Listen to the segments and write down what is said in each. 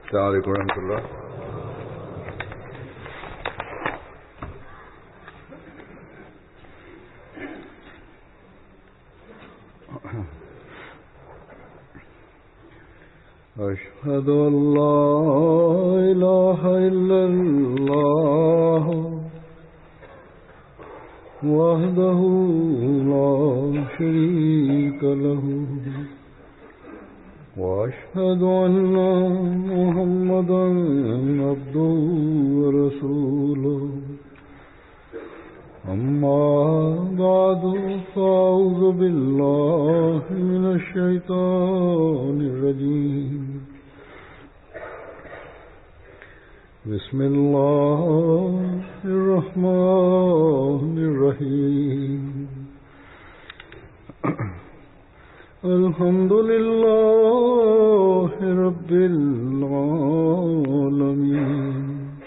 السلام عليكم ورحمة الله. أشهد أن لا إله إلا الله وحده لا شريك له وأشهد أن محمدا عبده ورسوله أما بعد فأعوذ بالله من الشيطان الرجيم بسم الله الرحمن الرحيم الحمد لله رب العالمين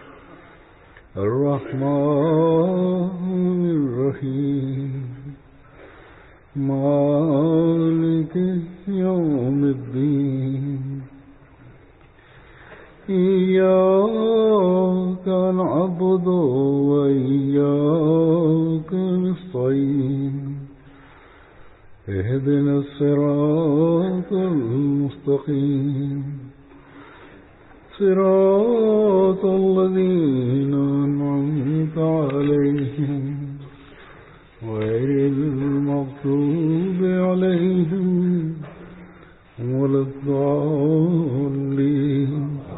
الرحمن الرحيم مالك يوم الدين إياك نعبد وإياك نستعين اهدنا الصراط المستقيم صراط الذين أنعمت عليهم غير المغضوب عليهم ولا الضالين.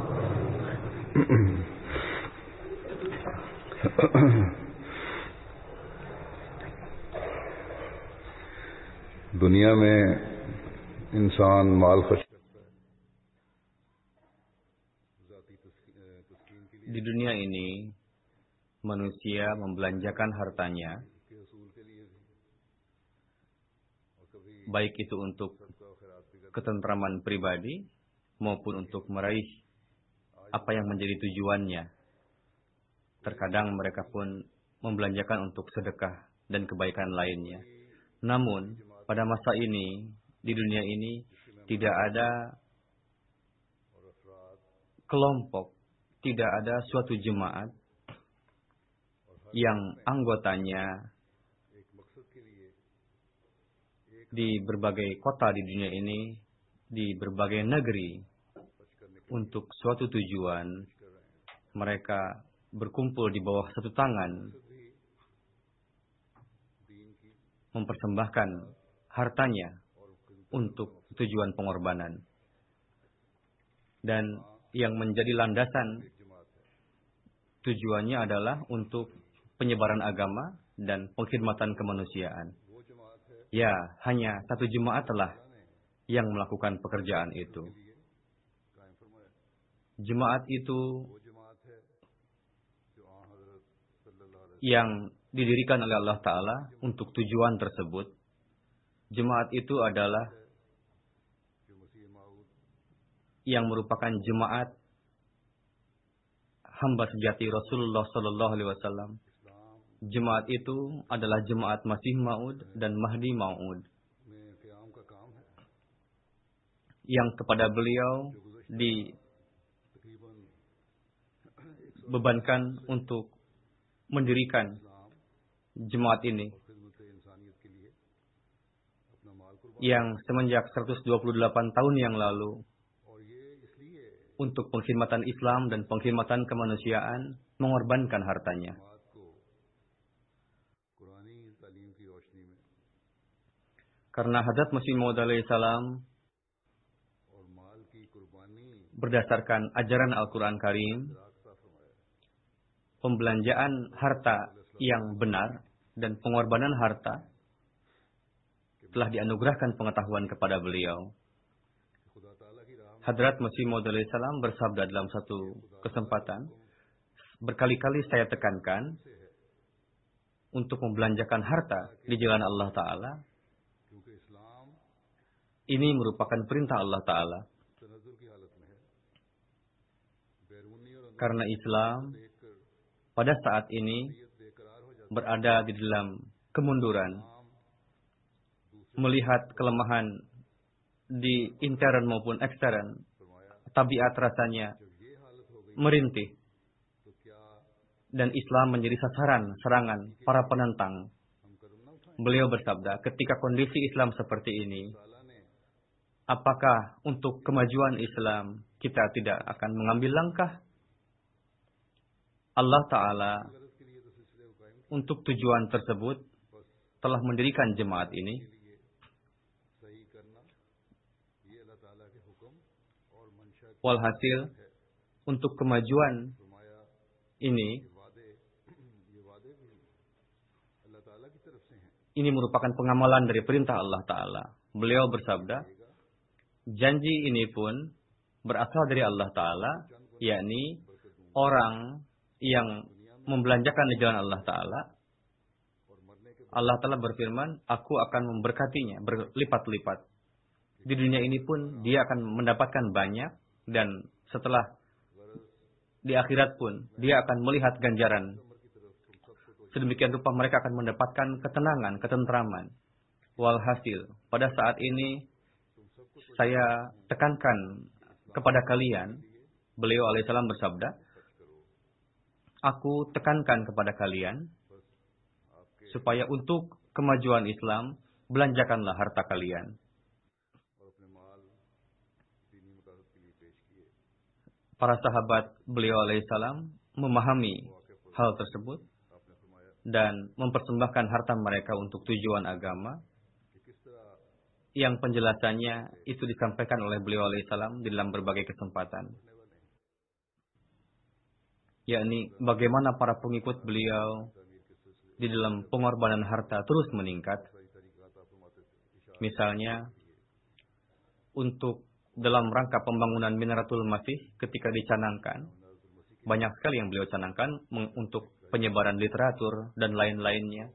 दुनिया में इंसान माल खर्च di dunia ini manusia membelanjakan hartanya baik itu untuk ketentraman pribadi maupun untuk meraih apa yang menjadi tujuannya. Terkadang mereka pun membelanjakan untuk sedekah dan kebaikan lainnya. Namun pada masa ini, di dunia ini, tidak ada kelompok, tidak ada suatu jemaat yang anggotanya di berbagai kota di dunia ini, di berbagai negeri, untuk suatu tujuan, mereka berkumpul di bawah satu tangan, mempersembahkan hartanya untuk tujuan pengorbanan. Dan yang menjadi landasan tujuannya adalah untuk penyebaran agama dan pengkhidmatan kemanusiaan. Ya, hanya satu jemaatlah yang melakukan pekerjaan itu. Jemaat itu yang didirikan oleh Allah Ta'ala untuk tujuan tersebut. Jemaat itu adalah yang merupakan jemaat hamba sejati Rasulullah Sallallahu Alaihi Wasallam. Jemaat itu adalah jemaat Masih Maud dan Mahdi Maud, yang kepada beliau dibebankan untuk mendirikan jemaat ini, yang semenjak 128 tahun yang lalu untuk pengkhidmatan Islam dan pengkhidmatan kemanusiaan mengorbankan hartanya. Karena Hadrat Masih Maud alaihissalam berdasarkan ajaran Al-Quran Karim, pembelanjaan harta yang benar dan pengorbanan harta telah dianugerahkan pengetahuan kepada beliau. Hadrat Masih Maud alaihissalam bersabda dalam satu kesempatan, berkali-kali saya tekankan untuk membelanjakan harta di jalan Allah Ta'ala. Ini merupakan perintah Allah Ta'ala. Karena Islam pada saat ini berada di dalam kemunduran, melihat kelemahan di intern maupun ekstern, tabiat rasanya merintih. Dan Islam menjadi sasaran serangan para penentang. Beliau bersabda, ketika kondisi Islam seperti ini, apakah untuk kemajuan Islam kita tidak akan mengambil langkah? Allah Ta'ala untuk tujuan tersebut telah mendirikan jemaat ini. Walhasil, untuk kemajuan ini merupakan pengamalan dari perintah Allah Ta'ala. Beliau bersabda, janji ini pun berasal dari Allah Ta'ala, yakni orang yang membelanjakan di jalan Allah Ta'ala. Allah Ta'ala berfirman, aku akan memberkatinya berlipat-lipat. Di dunia ini pun dia akan mendapatkan banyak, dan setelah di akhirat pun dia akan melihat ganjaran. Sedemikian rupa mereka akan mendapatkan ketenangan, ketentraman. Walhasil, pada saat ini saya tekankan kepada kalian, beliau alaihissalam bersabda, aku tekankan kepada kalian supaya untuk kemajuan Islam belanjakanlah harta kalian. Para sahabat beliau alaihissalam memahami hal tersebut dan mempersembahkan harta mereka untuk tujuan agama, yang penjelasannya itu disampaikan oleh beliau alaihissalam di dalam berbagai kesempatan, yakni bagaimana para pengikut beliau di dalam pengorbanan harta terus meningkat. Misalnya untuk dalam rangka pembangunan Minaratul Masih ketika dicanangkan, banyak sekali yang beliau canangkan untuk penyebaran literatur dan lain-lainnya.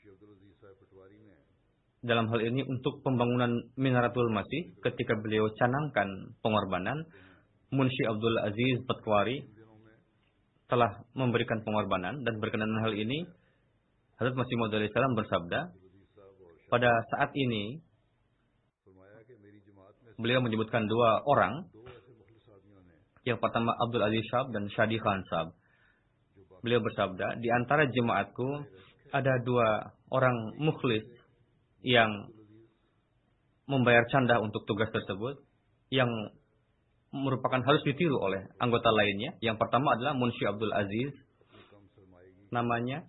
Dalam hal ini untuk pembangunan Minaratul Masih ketika beliau canangkan pengorbanan, Munshi Abdul Aziz Patwari telah memberikan pengorbanan, dan berkenaan hal ini Hazrat Masih Maud alaihi salam bersabda, pada saat ini beliau menyebutkan dua orang. Yang pertama Abdul Aziz Shab dan Shadi Khan Shab. Beliau bersabda, di antara jemaatku ada dua orang mukhlis yang membayar canda untuk tugas tersebut, yang merupakan harus ditiru oleh anggota lainnya. Yang pertama adalah Munshi Abdul Aziz. Namanya,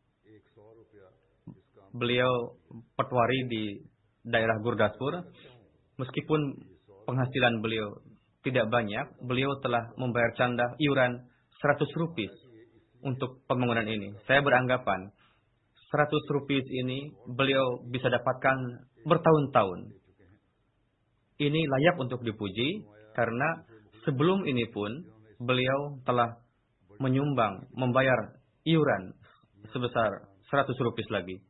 beliau Patwari di daerah Gurdaspur. Meskipun penghasilan beliau tidak banyak, beliau telah membayar canda iuran 100 rupiah untuk pembangunan ini. Saya beranggapan 100 rupiah ini beliau bisa dapatkan bertahun-tahun. Ini layak untuk dipuji karena sebelum ini pun beliau telah menyumbang, membayar iuran sebesar 100 rupiah lagi.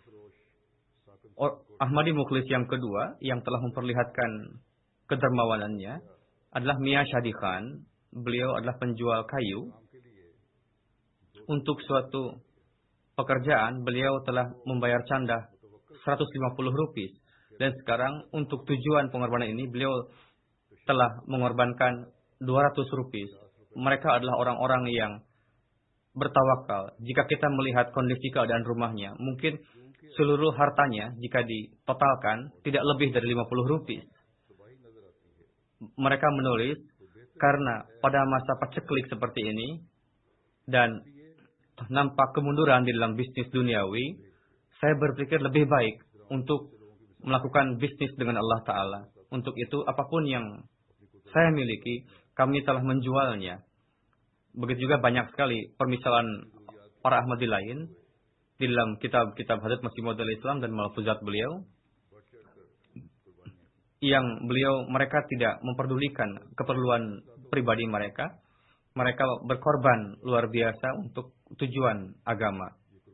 Ahmadi Mukhlis yang kedua yang telah memperlihatkan kedermawanannya adalah Mia Shadi Khan. Beliau adalah penjual kayu. Untuk suatu pekerjaan beliau telah membayar canda 150 rupiah. Dan sekarang untuk tujuan pengorbanan ini beliau telah mengorbankan 200 rupiah. Mereka adalah orang-orang yang bertawakal. Jika kita melihat kondisi keadaan rumahnya, mungkin seluruh hartanya jika ditotalkan tidak lebih dari 50 rupiah. Mereka menulis, karena pada masa paceklik seperti ini dan nampak kemunduran di dalam bisnis duniawi, saya berpikir lebih baik untuk melakukan bisnis dengan Allah Ta'ala. Untuk itu, apapun yang saya miliki, kami telah menjualnya. Begitu juga banyak sekali permisalan para Ahmadi lain di dalam kitab-kitab Hazrat Masih Maud alaihi salam dan malfuzat beliau, yang mereka tidak memperdulikan keperluan pribadi mereka. Mereka berkorban luar biasa untuk tujuan agama.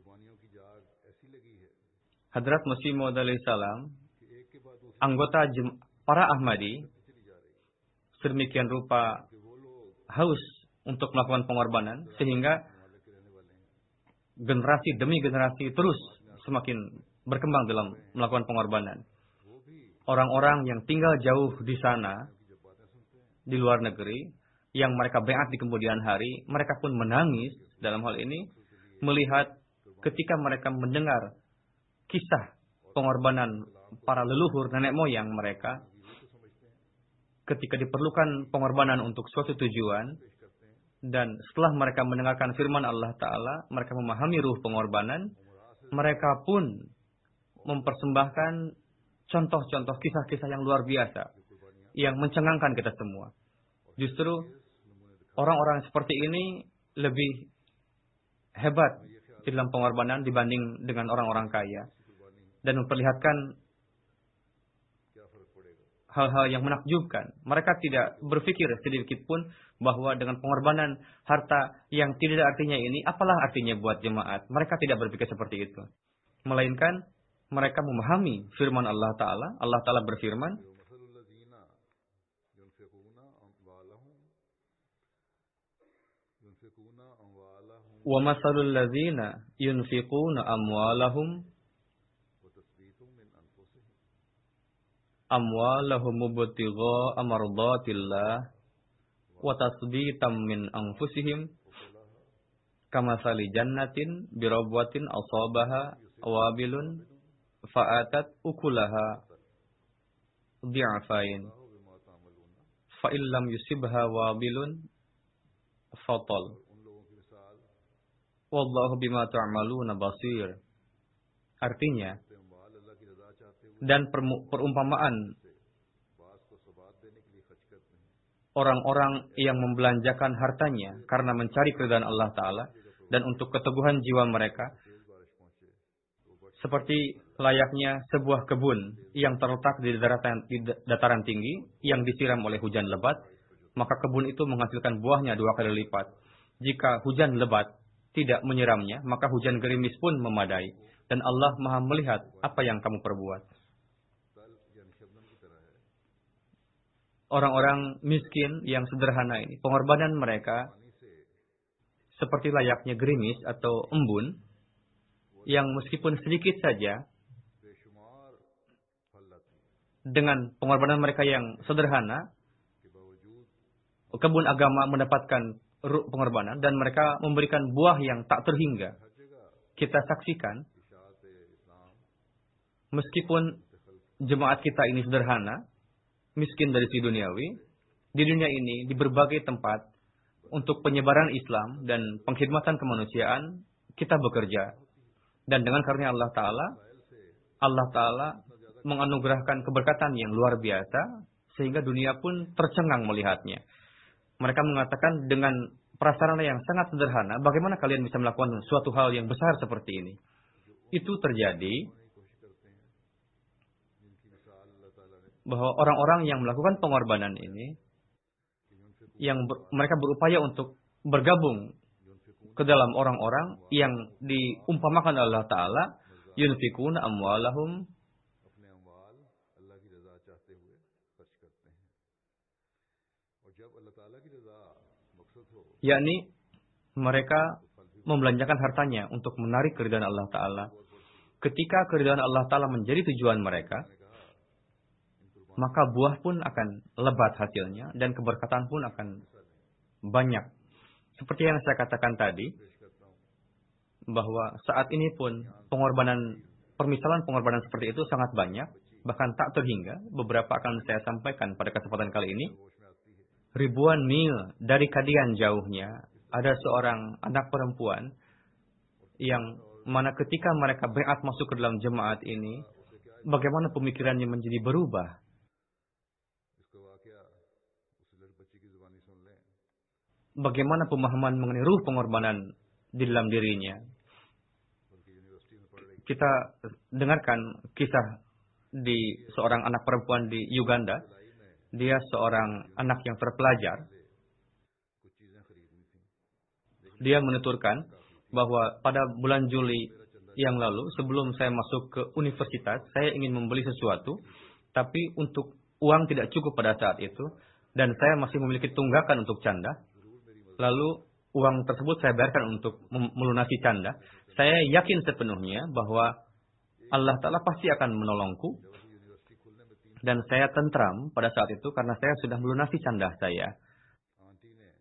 Hazrat Masih Maud alaihi salam, anggota para Ahmadi sedemikian rupa haus untuk melakukan pengorbanan, sehingga generasi demi generasi terus semakin berkembang dalam melakukan pengorbanan. Orang-orang yang tinggal jauh di sana, di luar negeri, yang mereka baiat di kemudian hari, mereka pun menangis dalam hal ini melihat ketika mereka mendengar kisah pengorbanan para leluhur nenek moyang mereka ketika diperlukan pengorbanan untuk suatu tujuan, dan setelah mereka mendengarkan firman Allah Ta'ala, mereka memahami ruh pengorbanan, mereka pun mempersembahkan contoh-contoh kisah-kisah yang luar biasa yang mencengangkan kita semua. Justru orang-orang seperti ini lebih hebat di dalam pengorbanan dibanding dengan orang-orang kaya, dan memperlihatkan hal-hal yang menakjubkan. Mereka tidak berpikir sedikit pun bahwa dengan pengorbanan harta yang tidak ada artinya ini, apalah artinya buat jemaat. Mereka tidak berpikir seperti itu. Melainkan mereka memahami firman Allah Ta'ala. Allah Ta'ala berfirman, وَمَثَلُ الَّذِينَ يُنْفِقُونَ أَمْوَالَهُمْ ابْتِغَاءَ مَرْضَاتِ اللَّهِ وَتَثْبِيتًا مِنْ أَنْفُسِهِمْ كَمَثَلِ جَنَّةٍ بِرَبْوَةٍ أَصَابَهَا وَابِلٌ فَآتَتْ أُكُلَهَا ضِعْفَيْنِ فَإِنْ لَمْ يُصِبْهَا وَابِلٌ فَطَلٌ Wallahu bima ta'maluna basir. Artinya, dan perumpamaan orang-orang yang membelanjakan hartanya karena mencari keridhaan Allah Ta'ala dan untuk keteguhan jiwa mereka, seperti layaknya sebuah kebun yang terletak di dataran tinggi yang disiram oleh hujan lebat, maka kebun itu menghasilkan buahnya 2 kali lipat. Jika hujan lebat tidak menyiramnya, maka hujan gerimis pun memadai. Dan Allah Maha melihat apa yang kamu perbuat. Orang-orang miskin yang sederhana ini, pengorbanan mereka seperti layaknya gerimis atau embun, yang meskipun sedikit saja, dengan pengorbanan mereka yang sederhana, kebun agama mendapatkan pengorbanan dan mereka memberikan buah yang tak terhingga. Kita saksikan, meskipun jemaat kita ini sederhana, miskin dari si duniawi, di dunia ini, di berbagai tempat, untuk penyebaran Islam dan pengkhidmatan kemanusiaan, kita bekerja. Dan dengan karunia Allah Ta'ala menganugerahkan keberkatan yang luar biasa, sehingga dunia pun tercengang melihatnya. Mereka mengatakan dengan prasarana yang sangat sederhana, bagaimana kalian bisa melakukan suatu hal yang besar seperti ini? Itu terjadi bahwa orang-orang yang melakukan pengorbanan ini, yang mereka berupaya untuk bergabung ke dalam orang-orang yang diumpamakan Allah Ta'ala, yunfikuna amwalahum, yakni mereka membelanjakan hartanya untuk menarik keridhaan Allah Ta'ala. Ketika keridhaan Allah Ta'ala menjadi tujuan mereka, maka buah pun akan lebat hasilnya dan keberkatan pun akan banyak. Seperti yang saya katakan tadi, bahwa saat ini pun permisalan pengorbanan seperti itu sangat banyak, bahkan tak terhingga. Beberapa akan saya sampaikan pada kesempatan kali ini. Ribuan mil dari Kadian jauhnya, ada seorang anak perempuan yang mana ketika mereka baiat masuk ke dalam jemaat ini, bagaimana pemikirannya menjadi berubah. Bagaimana pemahaman mengenai ruh pengorbanan di dalam dirinya. Kita dengarkan kisah di seorang anak perempuan di Uganda. Dia seorang anak yang terpelajar. Dia menuturkan bahwa pada bulan Juli yang lalu, sebelum saya masuk ke universitas, saya ingin membeli sesuatu, tapi untuk uang tidak cukup pada saat itu, dan saya masih memiliki tunggakan untuk canda. Lalu uang tersebut saya biarkan untuk melunasi canda. Saya yakin sepenuhnya bahwa Allah Ta'ala pasti akan menolongku. Dan saya tentram pada saat itu karena saya sudah melunasi canda saya.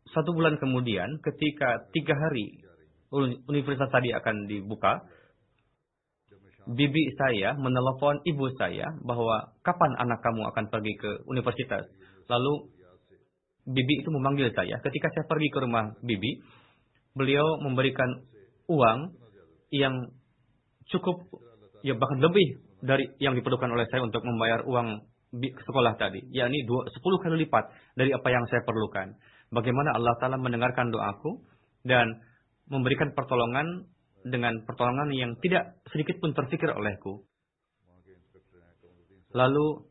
1 bulan kemudian, ketika 3 hari universitas tadi akan dibuka, bibi saya menelepon ibu saya bahwa kapan anak kamu akan pergi ke universitas. Lalu bibi itu memanggil saya. Ketika saya pergi ke rumah bibi, beliau memberikan uang yang cukup, ya bahkan lebih dari yang diperlukan oleh saya untuk membayar uang sekolah tadi, yakni 10 kali lipat dari apa yang saya perlukan. Bagaimana Allah Ta'ala mendengarkan doaku dan memberikan pertolongan dengan pertolongan yang tidak sedikit pun terfikir olehku. Lalu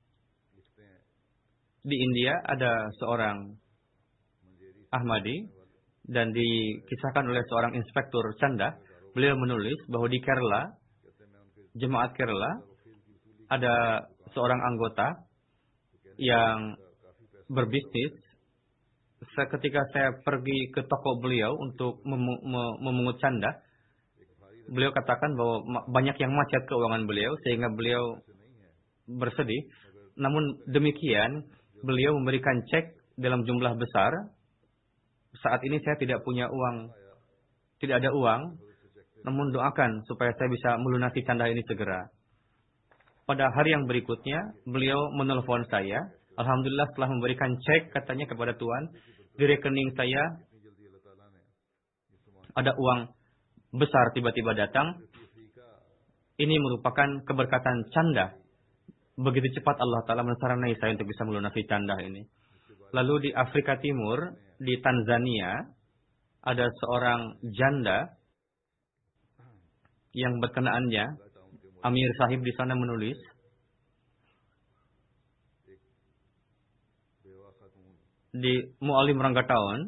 di India ada seorang Ahmadi dan dikisahkan oleh seorang inspektur canda. Beliau menulis bahwa di Kerala, jemaat Kerala, ada seorang anggota yang berbisnis. Ketika saya pergi ke toko beliau untuk memungut canda, beliau katakan bahwa banyak yang macet keuangan beliau sehingga beliau bersedih. Namun demikian, beliau memberikan cek dalam jumlah besar. Saat ini saya tidak punya uang, tidak ada uang, namun doakan supaya saya bisa melunasi canda ini segera. Pada hari yang berikutnya, beliau menelpon saya. Alhamdulillah setelah memberikan cek, katanya kepada Tuhan, di rekening saya ada uang besar tiba-tiba datang. Ini merupakan keberkatan canda. Begitu cepat Allah Ta'ala mensaranai saya untuk bisa melunasi canda ini. Lalu di Afrika Timur, di Tanzania, ada seorang janda yang berkenaannya, Amir Sahib di sana menulis, di Mu'alim Rangkataon,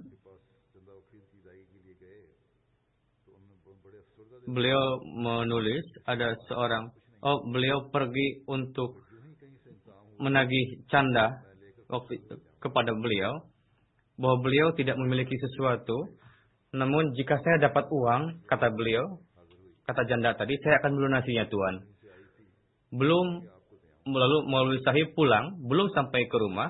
beliau menulis ada seorang, beliau pergi untuk menagih canda kepada beliau, bahwa beliau tidak memiliki sesuatu, namun jika saya dapat uang, kata beliau, kata janda tadi, saya akan melunasinya Tuhan. Lalu Maulwi Sahib pulang, belum sampai ke rumah,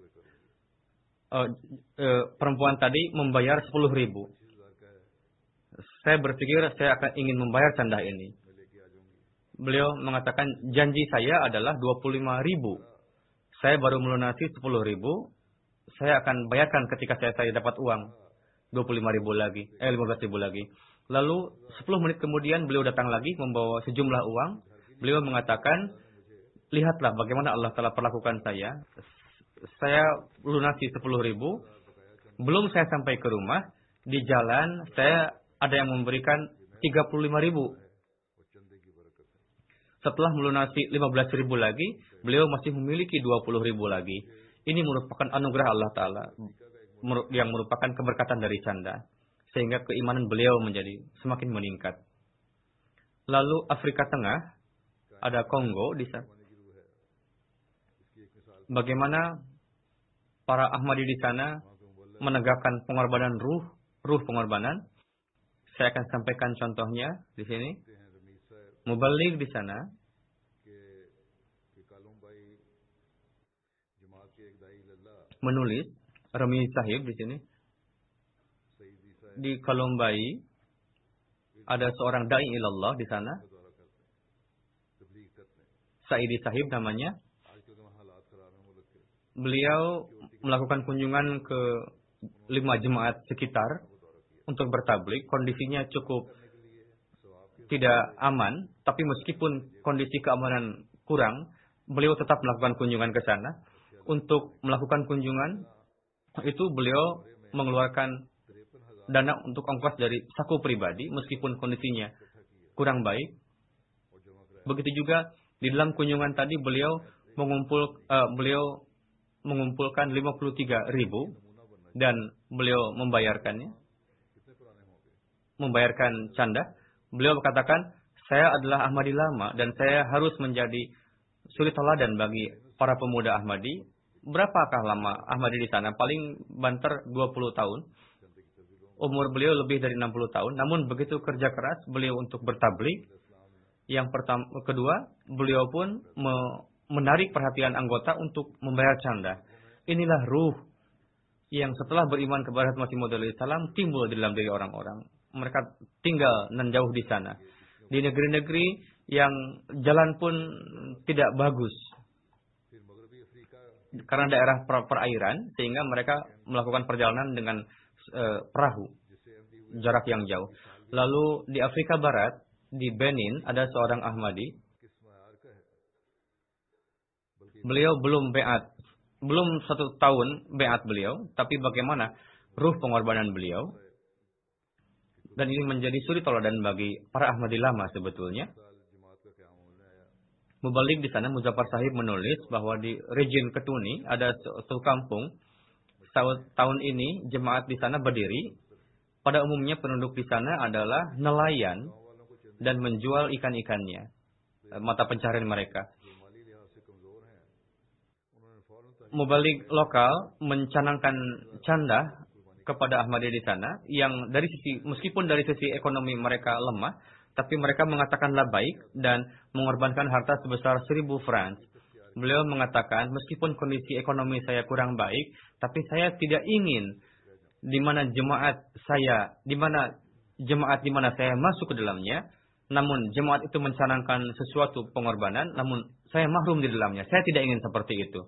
perempuan tadi membayar 10.000. Saya berpikir saya akan ingin membayar canda ini. Beliau mengatakan janji saya adalah 25.000. Saya baru melunasi 10.000. Saya akan bayarkan ketika saya dapat uang 25.000 lagi, 15.000 lagi. Lalu 10 menit kemudian beliau datang lagi membawa sejumlah uang. Beliau mengatakan, lihatlah bagaimana Allah telah perlakukan saya. Saya lunasi 10.000. Belum saya sampai ke rumah, di jalan saya ada yang memberikan 35.000. Setelah melunasi 15.000 lagi, beliau masih memiliki 20.000 lagi. Ini merupakan anugerah Allah Ta'ala yang merupakan keberkatan dari canda. Sehingga keimanan beliau menjadi semakin meningkat. Lalu Afrika Tengah, ada Kongo di sana. Bagaimana para Ahmadi di sana menegakkan pengorbanan ruh pengorbanan. Saya akan sampaikan contohnya di sini. Mubaligh di sana menulis, Rami Sahib di sini, di Kolombai ada seorang dai ilallah di sana, Saidi Sahib namanya. Beliau melakukan kunjungan ke 5 jemaat sekitar untuk bertablik. Kondisinya cukup tidak aman, tapi meskipun kondisi keamanan kurang, beliau tetap melakukan kunjungan ke sana. Untuk melakukan kunjungan itu beliau mengeluarkan dana untuk ongkos dari saku pribadi, meskipun kondisinya kurang baik. Begitu juga di dalam kunjungan tadi beliau mengumpulkan 53.000 dan beliau membayarkan canda. Beliau berkatakan, saya adalah Ahmadi lama dan saya harus menjadi suri teladan bagi para pemuda Ahmadi. Berapakah lama Ahmadi di sana? Paling banter 20 tahun. Umur beliau lebih dari 60 tahun. Namun begitu kerja keras beliau untuk bertablik. Kedua, beliau pun menarik perhatian anggota untuk membayar canda. Inilah ruh yang setelah beriman kepada Masih Maud alaihissalam timbul di dalam diri orang-orang. Mereka tinggal dan jauh di sana. Di negeri-negeri yang jalan pun tidak bagus. Karena daerah perairan, sehingga mereka melakukan perjalanan dengan perahu. Jarak yang jauh. Lalu di Afrika Barat, di Benin, ada seorang Ahmadi. Beliau belum beat. Belum 1 tahun beat beliau, tapi bagaimana ruh pengorbanan beliau. Dan ini menjadi suri tauladan bagi para Ahmadi lama sebetulnya. Mubalik di sana, Muzaffar Sahib menulis bahwa di region Ketuni ada suatu kampung. Tahun ini jemaat di sana berdiri. Pada umumnya penduduk di sana adalah nelayan dan menjual ikan-ikannya, mata pencaharian mereka. Mubalik lokal mencanangkan canda kepada Ahmadiyah di sana, yang dari sisi, meskipun dari sisi ekonomi mereka lemah, tapi mereka mengatakan labaik dan mengorbankan harta sebesar 1.000 francs. Beliau mengatakan, meskipun kondisi ekonomi saya kurang baik, tapi saya tidak ingin di mana jemaat di mana saya masuk ke dalamnya, namun jemaat itu mencanangkan sesuatu pengorbanan, namun saya mahrum di dalamnya. Saya tidak ingin seperti itu.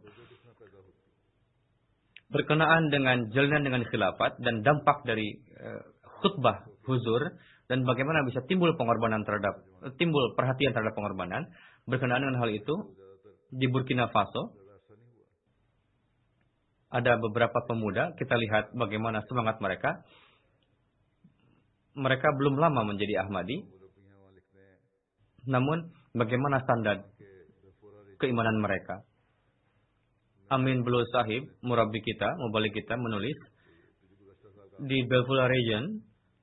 Berkenaan dengan jalinan dengan khilafat dan dampak dari khutbah huzur dan bagaimana bisa timbul perhatian terhadap pengorbanan. Berkenaan dengan hal itu, di Burkina Faso ada beberapa pemuda, kita lihat bagaimana semangat mereka. Mereka belum lama menjadi Ahmadi, namun bagaimana standar keimanan mereka. Amin Bulu Sahib, mubalik kita menulis, di Belfula region,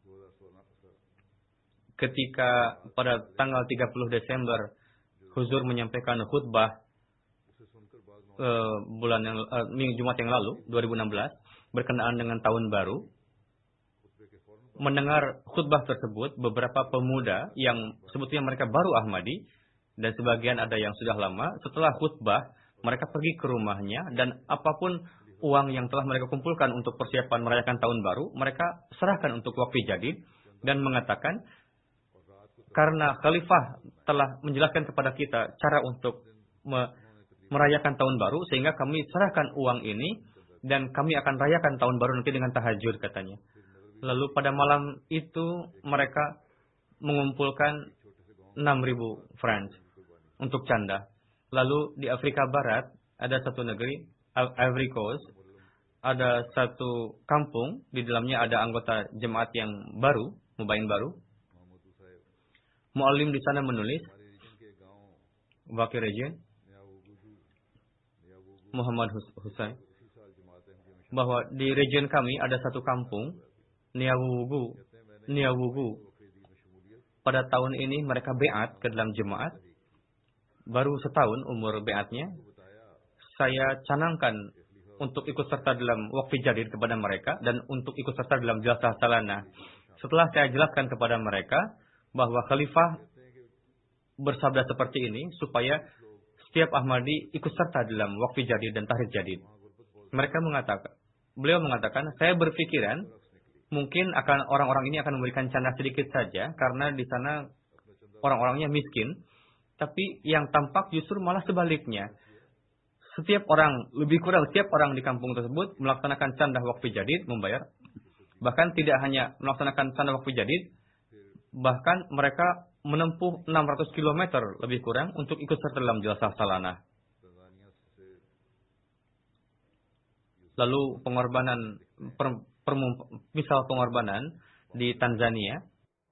ketika pada tanggal 30 Desember, Huzur menyampaikan khutbah Jumat yang lalu, 2016, berkenaan dengan tahun baru. Mendengar khutbah tersebut, beberapa pemuda yang sebetulnya mereka baru Ahmadi, dan sebagian ada yang sudah lama, setelah khutbah, mereka pergi ke rumahnya dan apapun uang yang telah mereka kumpulkan untuk persiapan merayakan tahun baru, mereka serahkan untuk Waqf Jadid dan mengatakan, karena Khalifah telah menjelaskan kepada kita cara untuk merayakan tahun baru, sehingga kami serahkan uang ini dan kami akan rayakan tahun baru nanti dengan tahajud, katanya. Lalu pada malam itu mereka mengumpulkan 6.000 francs untuk canda. Lalu di Afrika Barat ada satu negeri, Ivory Coast, ada satu kampung, di dalamnya ada anggota jemaat yang baru, mubayin baru. Mu'alim di sana menulis, Wakil Region, Muhammad Hussein, bahwa di region kami ada satu kampung, Niawugu. Pada tahun ini mereka beat ke dalam jemaat. Baru setahun umur beatnya, saya canangkan untuk ikut serta dalam Waqf Jadid kepada mereka dan untuk ikut serta dalam Jalsah Salanah. Setelah saya jelaskan kepada mereka bahwa Khalifah bersabda seperti ini supaya setiap Ahmadi ikut serta dalam Waqf Jadid dan Tahrir Jadid. Beliau mengatakan, saya berpikiran mungkin orang-orang ini akan memberikan canda sedikit saja karena di sana orang-orangnya miskin. Tapi yang tampak justru malah sebaliknya. Setiap orang di kampung tersebut melaksanakan canda Waqf Jadid, membayar. Bahkan tidak hanya melaksanakan canda Waqf Jadid, bahkan mereka menempuh 600 km lebih kurang untuk ikut serta dalam Jalsah Salanah. Lalu misal pengorbanan di Tanzania,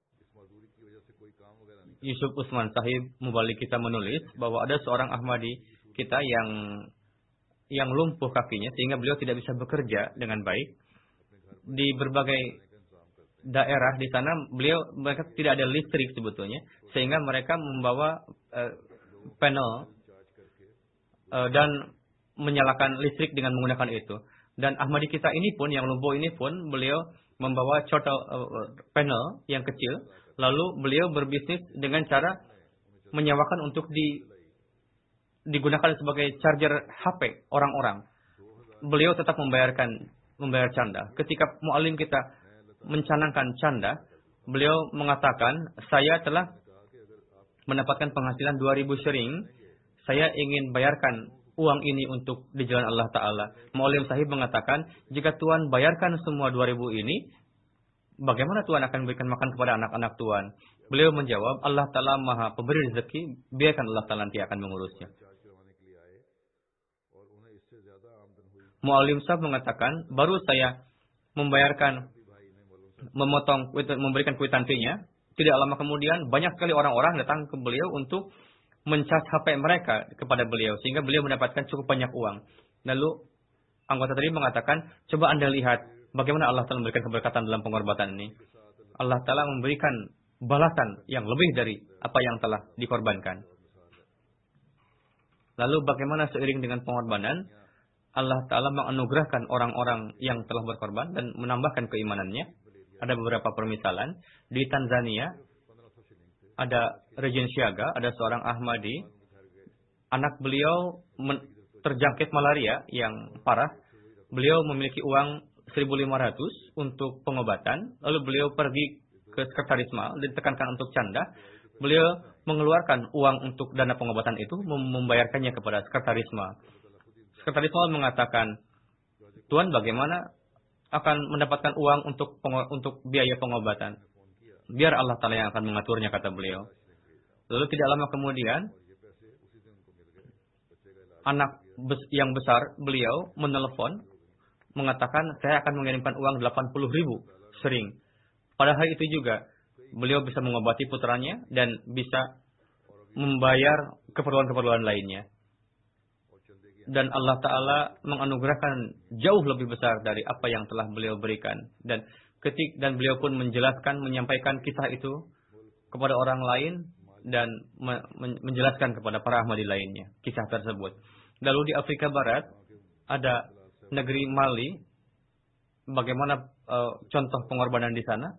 Yusuf Usman Sahib mubalik kita menulis bahwa ada seorang Ahmadi kita yang lumpuh kakinya sehingga beliau tidak bisa bekerja dengan baik. Di berbagai daerah di sana mereka tidak ada listrik sebetulnya, sehingga mereka membawa panel dan menyalakan listrik dengan menggunakan itu. Dan Ahmadi kita ini pun, yang lumpuh ini pun, beliau membawa panel yang kecil. Lalu beliau berbisnis dengan cara menyewakan untuk digunakan sebagai charger HP orang-orang. Beliau tetap membayarkan membayar canda. Ketika muallim kita mencanangkan canda, beliau mengatakan, saya telah mendapatkan penghasilan 2.000 shilling, saya ingin bayarkan uang ini untuk di jalan Allah Ta'ala. Muallim sahib mengatakan, jika Tuhan bayarkan semua 2.000 ini, bagaimana Tuhan akan berikan makan kepada anak-anak Tuhan? Beliau menjawab, Allah Ta'ala maha pemberi rezeki, biarkan Allah Ta'ala nanti akan mengurusnya. Muallim sahib mengatakan, baru saya memberikan kwitansinya. Tidak lama kemudian, banyak sekali orang-orang datang ke beliau untuk mencas HP mereka kepada beliau, sehingga beliau mendapatkan cukup banyak uang. Lalu anggota tadi mengatakan, coba Anda lihat bagaimana Allah Ta'ala memberikan keberkatan dalam pengorbanan ini. Allah Ta'ala memberikan balasan yang lebih dari apa yang telah dikorbankan. Lalu bagaimana seiring dengan pengorbanan, Allah Ta'ala menganugerahkan orang-orang yang telah berkorban dan menambahkan keimanannya. Ada beberapa permisalan. Di Tanzania, ada Regen Siaga, ada seorang Ahmadi. Anak beliau terjangkit malaria yang parah. Beliau memiliki uang 1.500 untuk pengobatan. Lalu beliau pergi ke sekretarisma, ditekankan untuk canda. Beliau mengeluarkan uang untuk dana pengobatan itu, membayarkannya kepada sekretarisma. Sekretarisma mengatakan, Tuan bagaimana akan mendapatkan uang untuk biaya pengobatan? Biar Allah Ta'ala yang akan mengaturnya, kata beliau. Lalu tidak lama kemudian, anak yang besar beliau menelepon, mengatakan, saya akan mengirimkan uang 80.000 shilling. Pada hari itu juga, beliau bisa mengobati putranya dan bisa membayar keperluan-keperluan lainnya. Dan Allah Ta'ala menganugerahkan jauh lebih besar dari apa yang telah beliau berikan. Dan beliau pun menyampaikan kisah itu kepada orang lain dan menjelaskan kepada para Ahmadi lainnya kisah tersebut. Lalu di Afrika Barat ada negeri Mali. Bagaimana contoh pengorbanan di sana?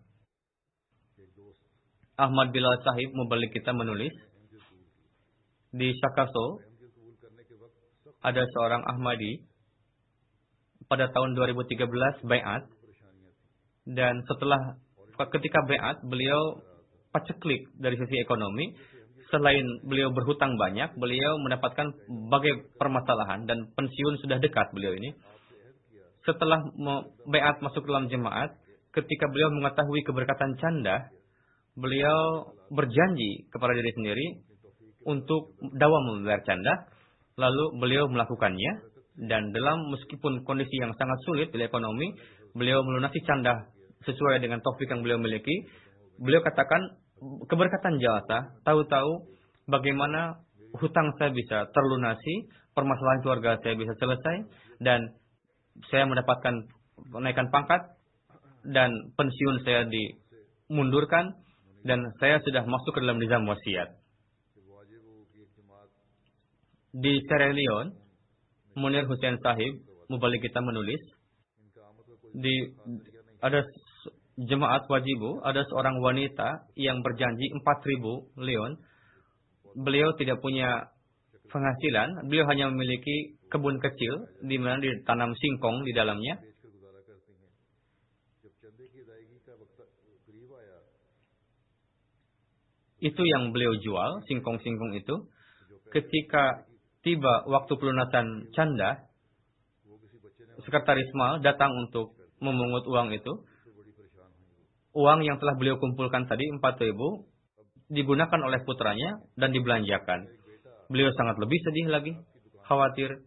Ahmad Bilal Sahib Mubalik kita menulis, di Shakaso ada seorang Ahmadi pada tahun 2013 bai'at, dan ketika bai'at beliau paceklik dari sisi ekonomi. Selain beliau berhutang banyak, beliau mendapatkan berbagai permasalahan dan pensiun sudah dekat beliau ini. Setelah bai'at masuk dalam jemaat, ketika beliau mengetahui keberkatan canda, beliau berjanji kepada diri sendiri untuk dawam membayar canda. Lalu beliau melakukannya, dan meskipun kondisi yang sangat sulit di ekonomi, beliau melunasi canda sesuai dengan taufik yang beliau miliki. Beliau katakan, keberkatan jasa, tahu-tahu bagaimana hutang saya bisa terlunasi, permasalahan keluarga saya bisa selesai, dan saya mendapatkan kenaikan pangkat, dan pensiun saya dimundurkan, dan saya sudah masuk ke dalam nizam wasiat. Di Sierra Leone, Munir Hussein Sahib Mubalik kita menulis, ada jemaat wajibu, ada seorang wanita yang berjanji 4.000 leon. Beliau tidak punya penghasilan, beliau hanya memiliki kebun kecil di mana ditanam singkong di dalamnya. Itu yang beliau jual, singkong-singkong itu. Ketika tiba waktu pelunasan canda, sekretaris mal datang untuk memungut uang itu. Uang yang telah beliau kumpulkan tadi 4.000 digunakan oleh putranya dan dibelanjakan. Beliau sangat lebih sedih lagi, khawatir.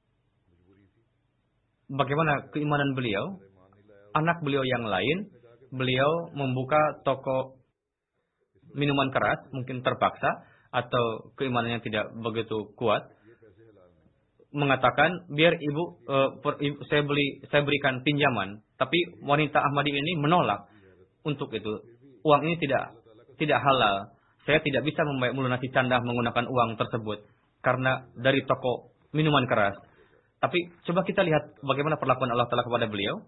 Bagaimana keimanan beliau? Anak beliau yang lain, beliau membuka toko minuman keras, mungkin terpaksa atau keimanannya tidak begitu kuat. Mengatakan, biar ibu, saya berikan pinjaman. Tapi wanita Ahmadi ini menolak untuk itu. Uang ini tidak halal. Saya tidak bisa melunasi canda menggunakan uang tersebut karena dari toko minuman keras. Tapi coba kita lihat bagaimana perlakuan Allah Ta'ala kepada beliau.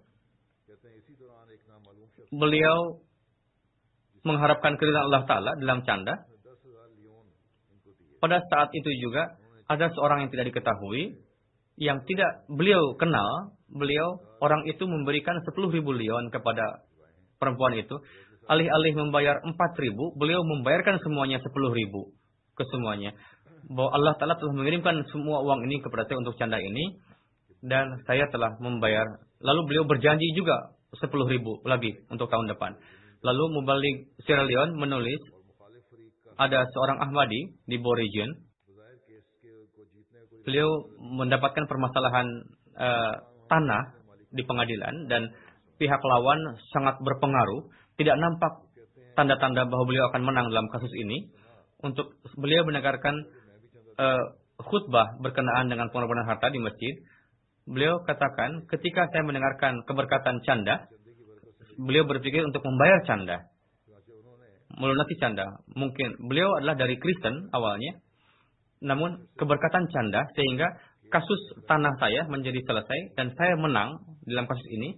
Beliau mengharapkan keridhaan Allah Ta'ala dalam canda. Pada saat itu juga ada seorang yang tidak diketahui yang tidak beliau kenal, orang itu memberikan 10.000 lion kepada perempuan itu. Alih-alih membayar 4.000, beliau membayarkan semuanya 10.000 ke semuanya. Bahwa Allah Ta'ala telah mengirimkan semua uang ini kepada saya untuk canda ini, dan saya telah membayar. Lalu beliau berjanji juga 10.000 lagi untuk tahun depan. Lalu Mubalik Sierra Leone menulis, ada seorang Ahmadi di Bo Region. Beliau mendapatkan permasalahan tanah di pengadilan, dan pihak lawan sangat berpengaruh. Tidak nampak tanda-tanda bahwa beliau akan menang dalam kasus ini. Untuk beliau mendengarkan khutbah berkenaan dengan pengorbanan harta di masjid. Beliau katakan, ketika saya mendengarkan keberkatan canda, beliau berpikir untuk membayar canda, melunasi canda. Mungkin beliau adalah dari Kristen awalnya, namun keberkatan canda sehingga kasus tanah saya menjadi selesai dan saya menang dalam kasus ini.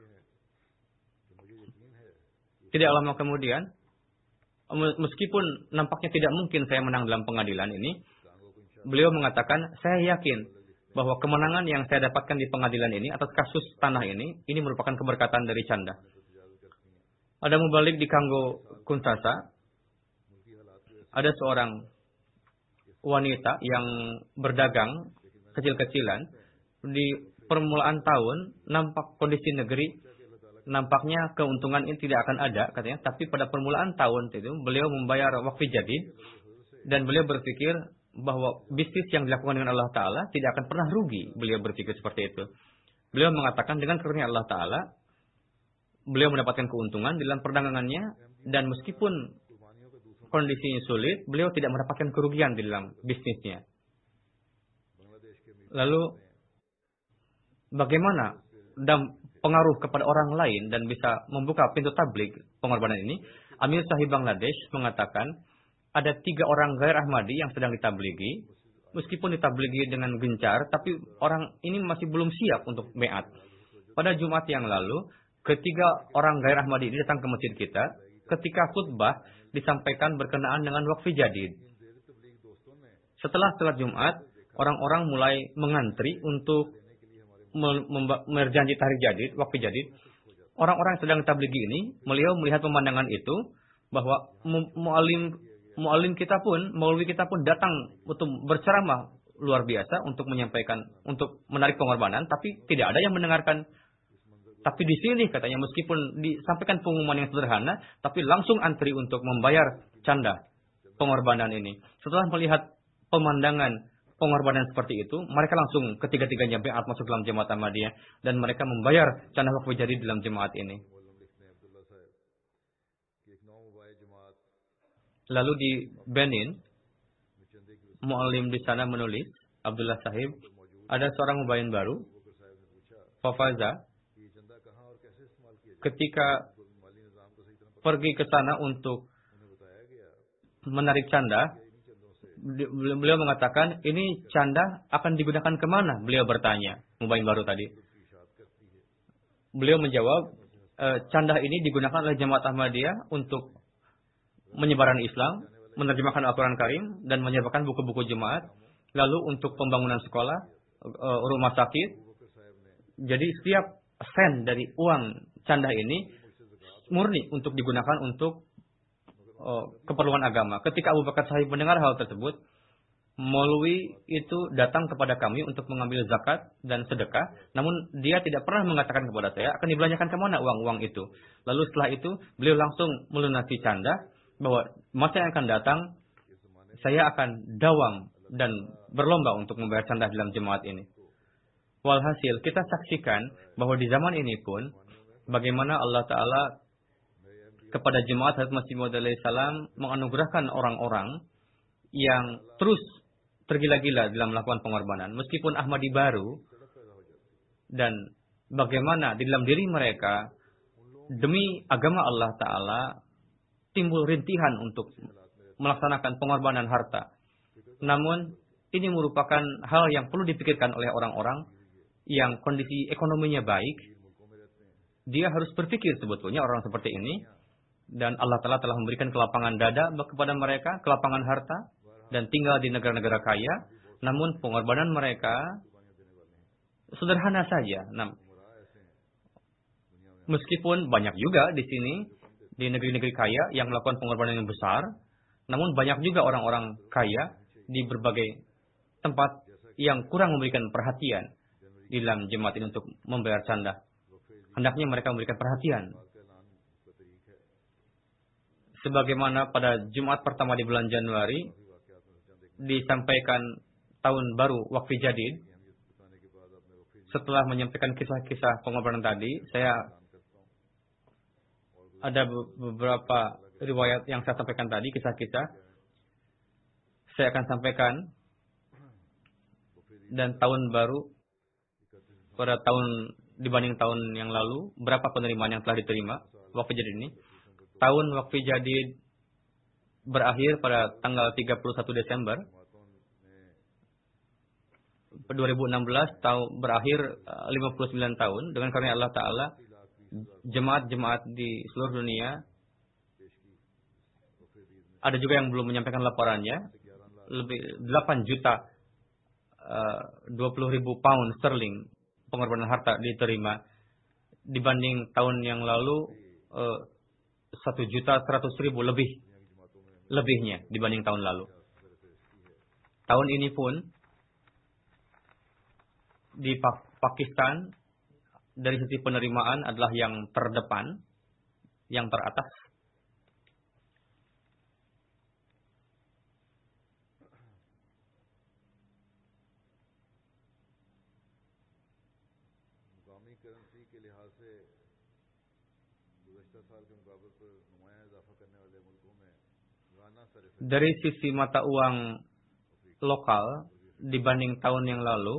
Tidak lama kemudian, meskipun nampaknya tidak mungkin saya menang dalam pengadilan ini, beliau mengatakan, saya yakin bahwa kemenangan yang saya dapatkan di pengadilan ini atas kasus tanah ini merupakan keberkatan dari canda. Ada mubalik di Kanggo Kunsasa, ada seorang wanita yang berdagang kecil-kecilan. Di permulaan tahun, nampak kondisi negeri, nampaknya keuntungan ini tidak akan ada, katanya. Tapi pada permulaan tahun itu, beliau membayar wakfi jadid, dan beliau berpikir bahwa bisnis yang dilakukan dengan Allah Ta'ala tidak akan pernah rugi. Beliau berpikir seperti itu. Beliau mengatakan dengan karunia Allah Ta'ala, beliau mendapatkan keuntungan dalam perdagangannya, dan meskipun kondisinya sulit, beliau tidak mendapatkan kerugian di dalam bisnisnya. Lalu, bagaimana pengaruh kepada orang lain dan bisa membuka pintu tabligh pengorbanan ini? Amir Sahib Bangladesh mengatakan, ada 3 orang Ghair Ahmadi yang sedang ditablighi. Meskipun ditablighi dengan gencar, tapi orang ini masih belum siap untuk beat. Pada Jumat yang lalu, 3 orang Ghair Ahmadi ini datang ke masjid kita. Ketika khutbah disampaikan berkenaan dengan wakfi jadid. Setelah salat Jumat, orang-orang mulai mengantri untuk berjanji tahrik jadid, wakfi jadid. Orang-orang yang sedang tablighi ini, beliau melihat pemandangan itu, bahwa mu'alim kita pun, maulwi kita pun datang untuk berceramah luar biasa untuk menyampaikan, untuk menarik pengorbanan, tapi tidak ada yang mendengarkan. Tapi di sini katanya, meskipun disampaikan pengumuman yang sederhana, tapi langsung antri untuk membayar canda pengorbanan ini. Setelah melihat pemandangan pengorbanan seperti itu, mereka langsung ketiga-tiganya beat masuk dalam jemaat Ahmadiyah, dan mereka membayar canda wakfi jadid dalam jemaat ini. Lalu di Benin, mu'alim di sana menulis, Abdullah Sahib, ada seorang mubayin baru, Fafaza, ketika pergi ke sana untuk menarik canda, beliau mengatakan, ini canda akan digunakan kemana? Beliau bertanya, mubayin baru tadi. Beliau menjawab, canda ini digunakan oleh jemaat Ahmadiyah untuk menyebarkan Islam, menerjemahkan Al-Quran Karim, dan menyebarkan buku-buku jemaat, lalu untuk pembangunan sekolah, rumah sakit. Jadi setiap sen dari uang canda ini murni untuk digunakan untuk keperluan agama. Ketika Abu Bakar Sahib mendengar hal tersebut, Maulwi itu datang kepada kami untuk mengambil zakat dan sedekah, namun dia tidak pernah mengatakan kepada saya akan dibelanjakan kemana uang-uang itu. Lalu setelah itu, beliau langsung melunasi canda, bahwa masa yang akan datang, saya akan dawang dan berlomba untuk membayar canda dalam jemaat ini. Walhasil, kita saksikan bahwa di zaman ini pun, bagaimana Allah Ta'ala kepada jemaat Hazrat Masih Maud alaihi salam menganugerahkan orang-orang yang terus tergila-gila dalam melakukan pengorbanan. Meskipun Ahmadi baru, dan bagaimana di dalam diri mereka, demi agama Allah Ta'ala, timbul rintihan untuk melaksanakan pengorbanan harta. Namun, ini merupakan hal yang perlu dipikirkan oleh orang-orang yang kondisi ekonominya baik. Dia harus berpikir sebetulnya orang seperti ini. Dan Allah Ta'ala telah memberikan kelapangan dada kepada mereka, kelapangan harta, dan tinggal di negara-negara kaya. Namun pengorbanan mereka sederhana saja. Nah, meskipun banyak juga di sini, di negeri-negeri kaya yang melakukan pengorbanan yang besar, namun banyak juga orang-orang kaya di berbagai tempat yang kurang memberikan perhatian di dalam jemaat ini untuk membayar canda. Hendaknya mereka memberikan perhatian. Sebagaimana pada Jumat pertama di bulan Januari disampaikan tahun baru Waqfi Jadid. Setelah menyampaikan kisah-kisah pengorbanan tadi, saya ada beberapa riwayat yang saya sampaikan tadi, kisah-kisah. Saya akan sampaikan, dan tahun baru pada tahun dibanding tahun yang lalu, berapa penerimaan yang telah diterima Waqfi Jadid ini. Tahun Waqfi Jadid berakhir pada tanggal 31 Desember 2016, tahun berakhir 59 tahun. Dengan karunia Allah Ta'ala, jemaat-jemaat di seluruh dunia, ada juga yang belum menyampaikan laporannya, lebih 8 juta 20.000 pound sterling pengorbanan harta diterima, dibanding tahun yang lalu 1.100.000 lebihnya dibanding tahun lalu. Tahun ini pun di Pakistan dari sisi penerimaan adalah yang terdepan, yang teratas. Dari sisi mata uang lokal dibanding tahun yang lalu,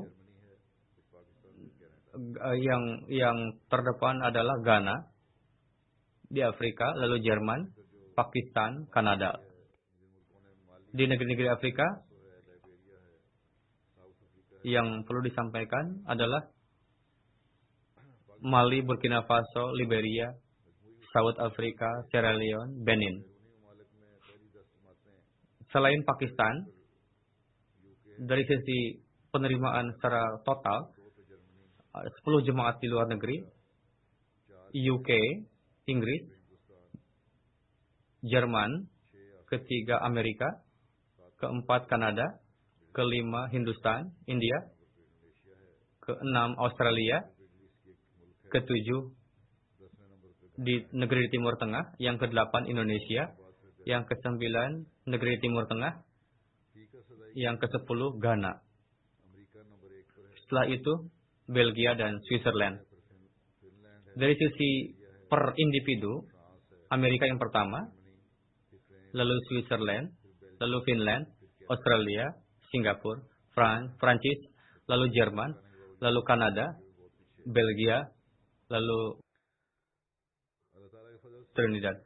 yang terdepan adalah Ghana di Afrika, lalu Jerman, Pakistan, Kanada. Di negeri-negeri Afrika yang perlu disampaikan adalah Mali, Burkina Faso, Liberia, South Africa, Sierra Leone, Benin. Selain Pakistan, dari sisi penerimaan secara total, 10 jemaat di luar negeri, UK, Inggris, Jerman, ketiga Amerika, keempat Kanada, kelima Hindustan, India, keenam Australia, ketujuh di negeri Timur Tengah, yang kedelapan Indonesia, yang kesembilan negeri Timur Tengah, yang kesepuluh Ghana. Setelah itu Belgia dan Switzerland. Dari sisi per individu, Amerika yang pertama, lalu Switzerland, lalu Finland, Australia, Singapura, Prancis, lalu Jerman, lalu Kanada, Belgia, lalu Trinidad.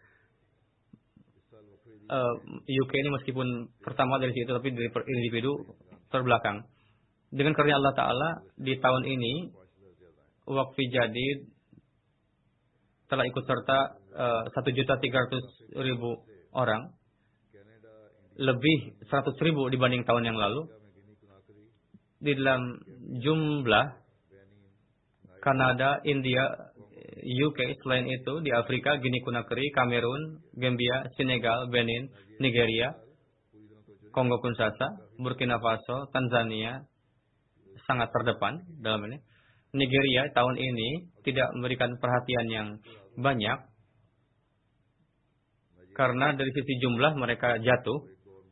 UK ini meskipun pertama dari situ, tapi dari per individu terbelakang. Dengan karunia Allah Ta'ala, di tahun ini Waqfi Jadid telah ikut serta 1.300.000 orang, lebih 100.000 dibanding tahun yang lalu. Di dalam jumlah Kanada, India, UK, selain itu di Afrika, Guinea Conakry, Kamerun, Gambia, Senegal, Benin, Nigeria, Kongo Kinshasa, Burkina Faso, Tanzania sangat terdepan dalam ini. Nigeria tahun ini tidak memberikan perhatian yang banyak karena dari sisi jumlah mereka jatuh.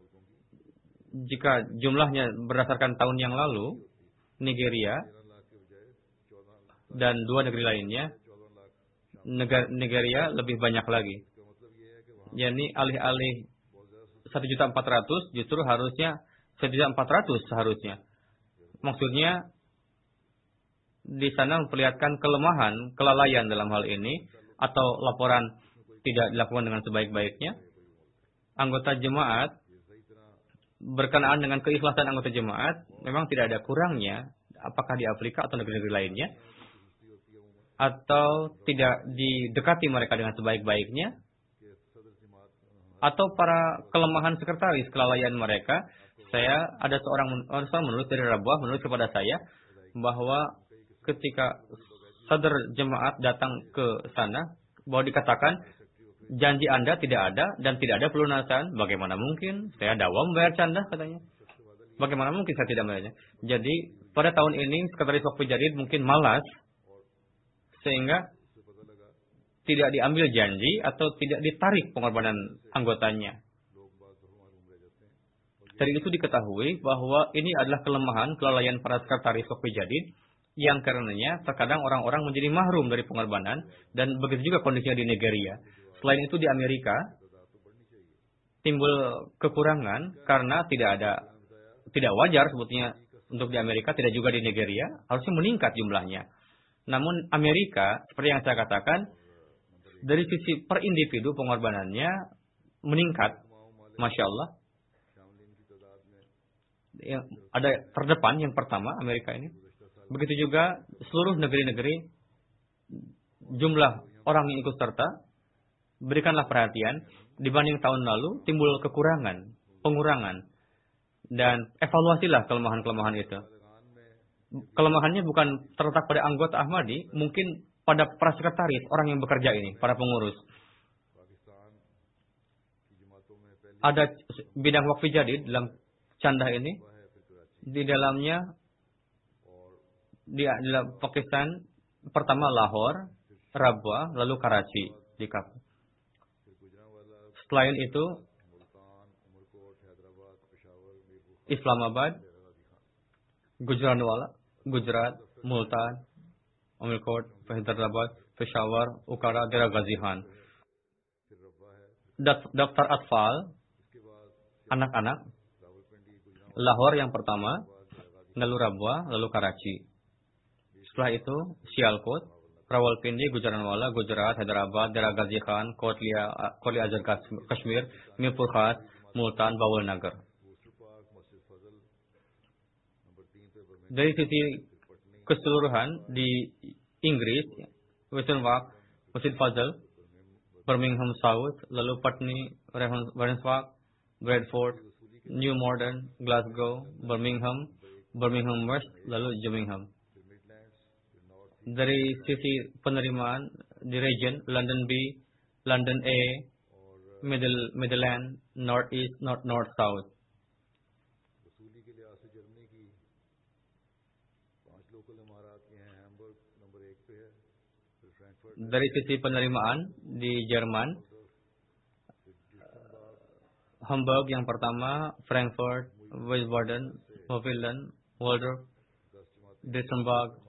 Jika jumlahnya berdasarkan tahun yang lalu, Nigeria dan dua negeri lainnya, Nigeria lebih banyak lagi. Yani alih-alih 1.400.000 justru harusnya 1.400.000 seharusnya. Maksudnya di sana memperlihatkan kelemahan, kelalaian dalam hal ini, atau laporan tidak dilakukan dengan sebaik-baiknya. Anggota jemaat, berkenaan dengan keikhlasan anggota jemaat, memang tidak ada kurangnya, apakah di Afrika atau negeri-negeri lainnya, atau tidak didekati mereka dengan sebaik-baiknya, atau para kelemahan sekretaris, kelalaian mereka. Ada seorang menulis dari Rabuah menulis kepada saya bahwa ketika sadr jemaat datang ke sana, bahwa dikatakan janji Anda tidak ada dan tidak ada pelunasan. Bagaimana mungkin? Saya dakwah membayar canda katanya. Bagaimana mungkin saya tidak membayarnya? Jadi pada tahun ini Sekretaris Waqf Jadid mungkin malas sehingga tidak diambil janji atau tidak ditarik pengorbanan anggotanya. Dari itu diketahui bahwa ini adalah kelemahan kelalaian para Sekretaris Waqf Jadid yang karenanya terkadang orang-orang menjadi mahrum dari pengorbanan dan begitu juga kondisinya di Nigeria. Selain itu di Amerika timbul kekurangan karena tidak wajar sebetulnya untuk di Amerika, tidak juga di Nigeria, harusnya meningkat jumlahnya. Namun Amerika, seperti yang saya katakan, dari sisi per individu pengorbanannya meningkat, Masya Allah. Yang ada terdepan yang pertama Amerika ini. Begitu juga seluruh negeri-negeri jumlah orang yang ikut serta, berikanlah perhatian, dibanding tahun lalu timbul kekurangan, pengurangan. Dan evaluasilah kelemahan-kelemahan itu. Kelemahannya bukan terletak pada anggota Ahmadi, mungkin pada para sekretaris, orang yang bekerja ini, para pengurus. Ada bidang Waqf Jadid dalam canda ini, di dalamnya di dalam Pakistan, pertama Lahore, Rabwa, lalu Karachi di Kabul. Selain itu, Islamabad, Gujranwala, Gujarat, Multan, Amirkot, Hyderabad, Peshawar, Ukara, Dera Ghazi Khan. Daftar Atfal, anak-anak, Lahore yang pertama, lalu Rabwa, lalu Karachi. Setelah itu, Sialkot, Rawalpindi, Gujranwala, Gujarat, Hyderabad, Dera Ghazi Khan, Kotli Azhar Kashmir, Mirpur Khas, Multan, Bawal Nagar. Dari sisi keseluruhan di Inggris, Western Walk, Masjid Fazal, Birmingham South, lalu Putney, Ravenswalk, Bradford, New Modern, Glasgow, Birmingham West, lalu Birmingham. Dari sisi penerimaan di region, London B, London A, Midland, North East, North South. Dari sisi penerimaan di Jerman, Hamburg yang pertama, Frankfurt, Wiesbaden, Hoviland, Waldorf, Dresdenburg.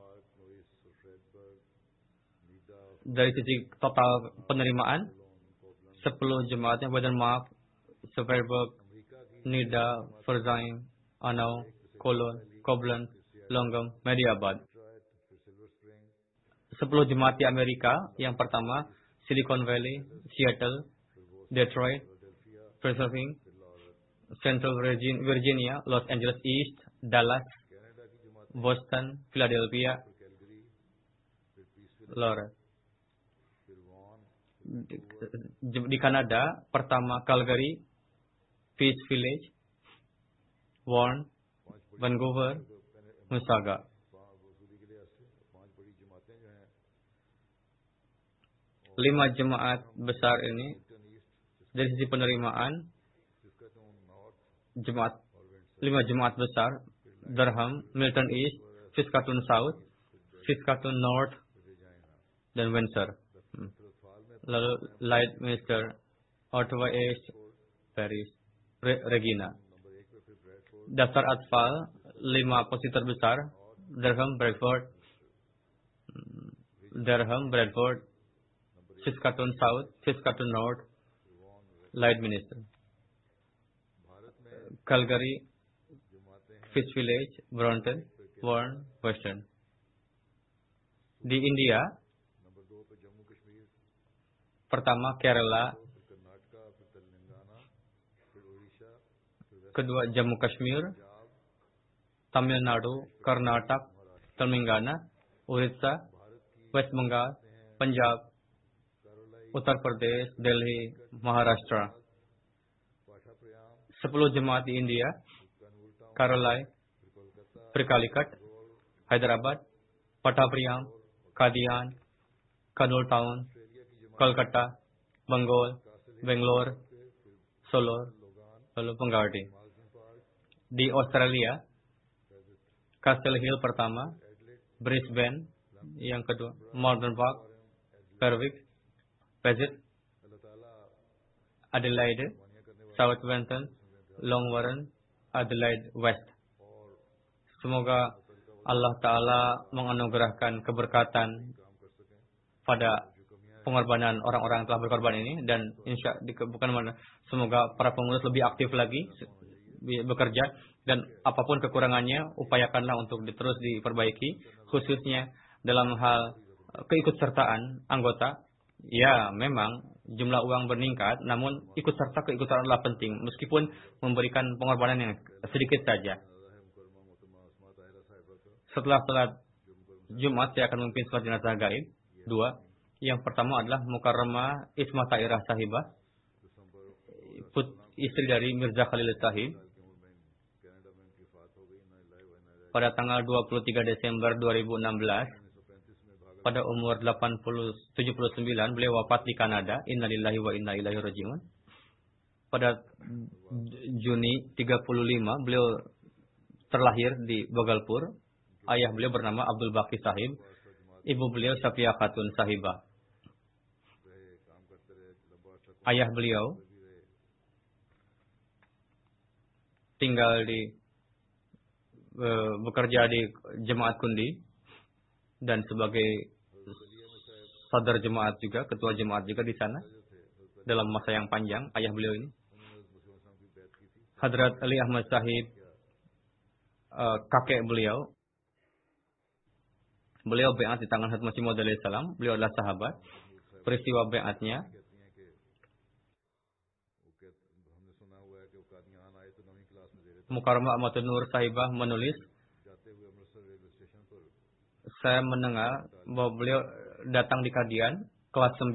Dari sisi total penerimaan, 10 jemaatnya Wedenmark, Freiburg, Nida, Verzheim, Hanau, Cologne, Koblenz, Longum, Mediabad. 10 jemaat di Amerika, yang pertama Silicon Valley, Seattle, Detroit, Pennsylvania, Central Virginia, Los Angeles East, Dallas, Boston, Philadelphia, Lawrence. Di Kanada, pertama Calgary, Peace Village, Vaughan, Vancouver, Mississauga. 5 jemaat besar ini dari sisi penerimaan 5 jemaat besar, Durham, Milton East, Saskatoon South, Saskatoon North, dan Windsor. Lalu Lightminster, Ottawa East, Paris, Regina. Daftar Atfal 5 posisi terbesar, Durham, Bradford, Saskatoon South, Saskatoon North, Lightminster, Calgary, Peace Village, Brampton, Vaughan, Western. Di India, pertama Kerala, kedua Jammu Kashmir, Tamil Nadu, Karnataka, Telangana, Orissa, West Bengal, Punjab, Uttar Pradesh, Delhi, Maharashtra. 10 jemaat di India, Karolai, Prikalikat, Hyderabad, Patapriam, Kadian, Kanul Town, Kolkata, Bangalore, Solo, lalu Penggauti. Di Australia, Castle Hill pertama, Brisbane, yang kedua, Malvern Park, Berwick, Pesith, Adelaide, Southampton, Long Warren, Adelaide West. Semoga Allah Ta'ala menganugerahkan keberkatan pada pengorbanan orang-orang yang telah berkorban ini, dan semoga para pengurus lebih aktif lagi bekerja, dan apapun kekurangannya upayakanlah untuk terus diperbaiki, khususnya dalam hal keikutsertaan anggota. Ya, memang jumlah uang meningkat, namun ikut serta keikutsertaan adalah penting meskipun memberikan pengorbanan yang sedikit saja. Setelah salat Jumat, saya akan memimpin salat jenazah gaib 2. Yang pertama adalah Mukarramah Isma Tairah Sahibah, istri dari Mirza Khalil Sahib, pada tanggal 23 Desember 2016 pada umur 79. Beliau wafat di Kanada. Innalillahi wa inna ilaihi raji'un. Pada Juni 35 beliau terlahir di Bhagalpur. Ayah beliau bernama Abdul Baqi Sahib, ibu beliau Safia Khatun Sahibah. Ayah beliau tinggal bekerja di Jemaat Kundi dan sebagai sadar jemaat juga, ketua jemaat juga di sana dalam masa yang panjang. Ayah beliau ini Hadrat Ali Ahmad Sahib, kakek beliau baiat di tangan Hadrat Masih Maud alaihi salam. Beliau adalah sahabat. Peristiwa baiatnya Mukarramah Ahmadun Nur Sahibah menulis, saya mendengar bahwa beliau datang di Kadian kelas 9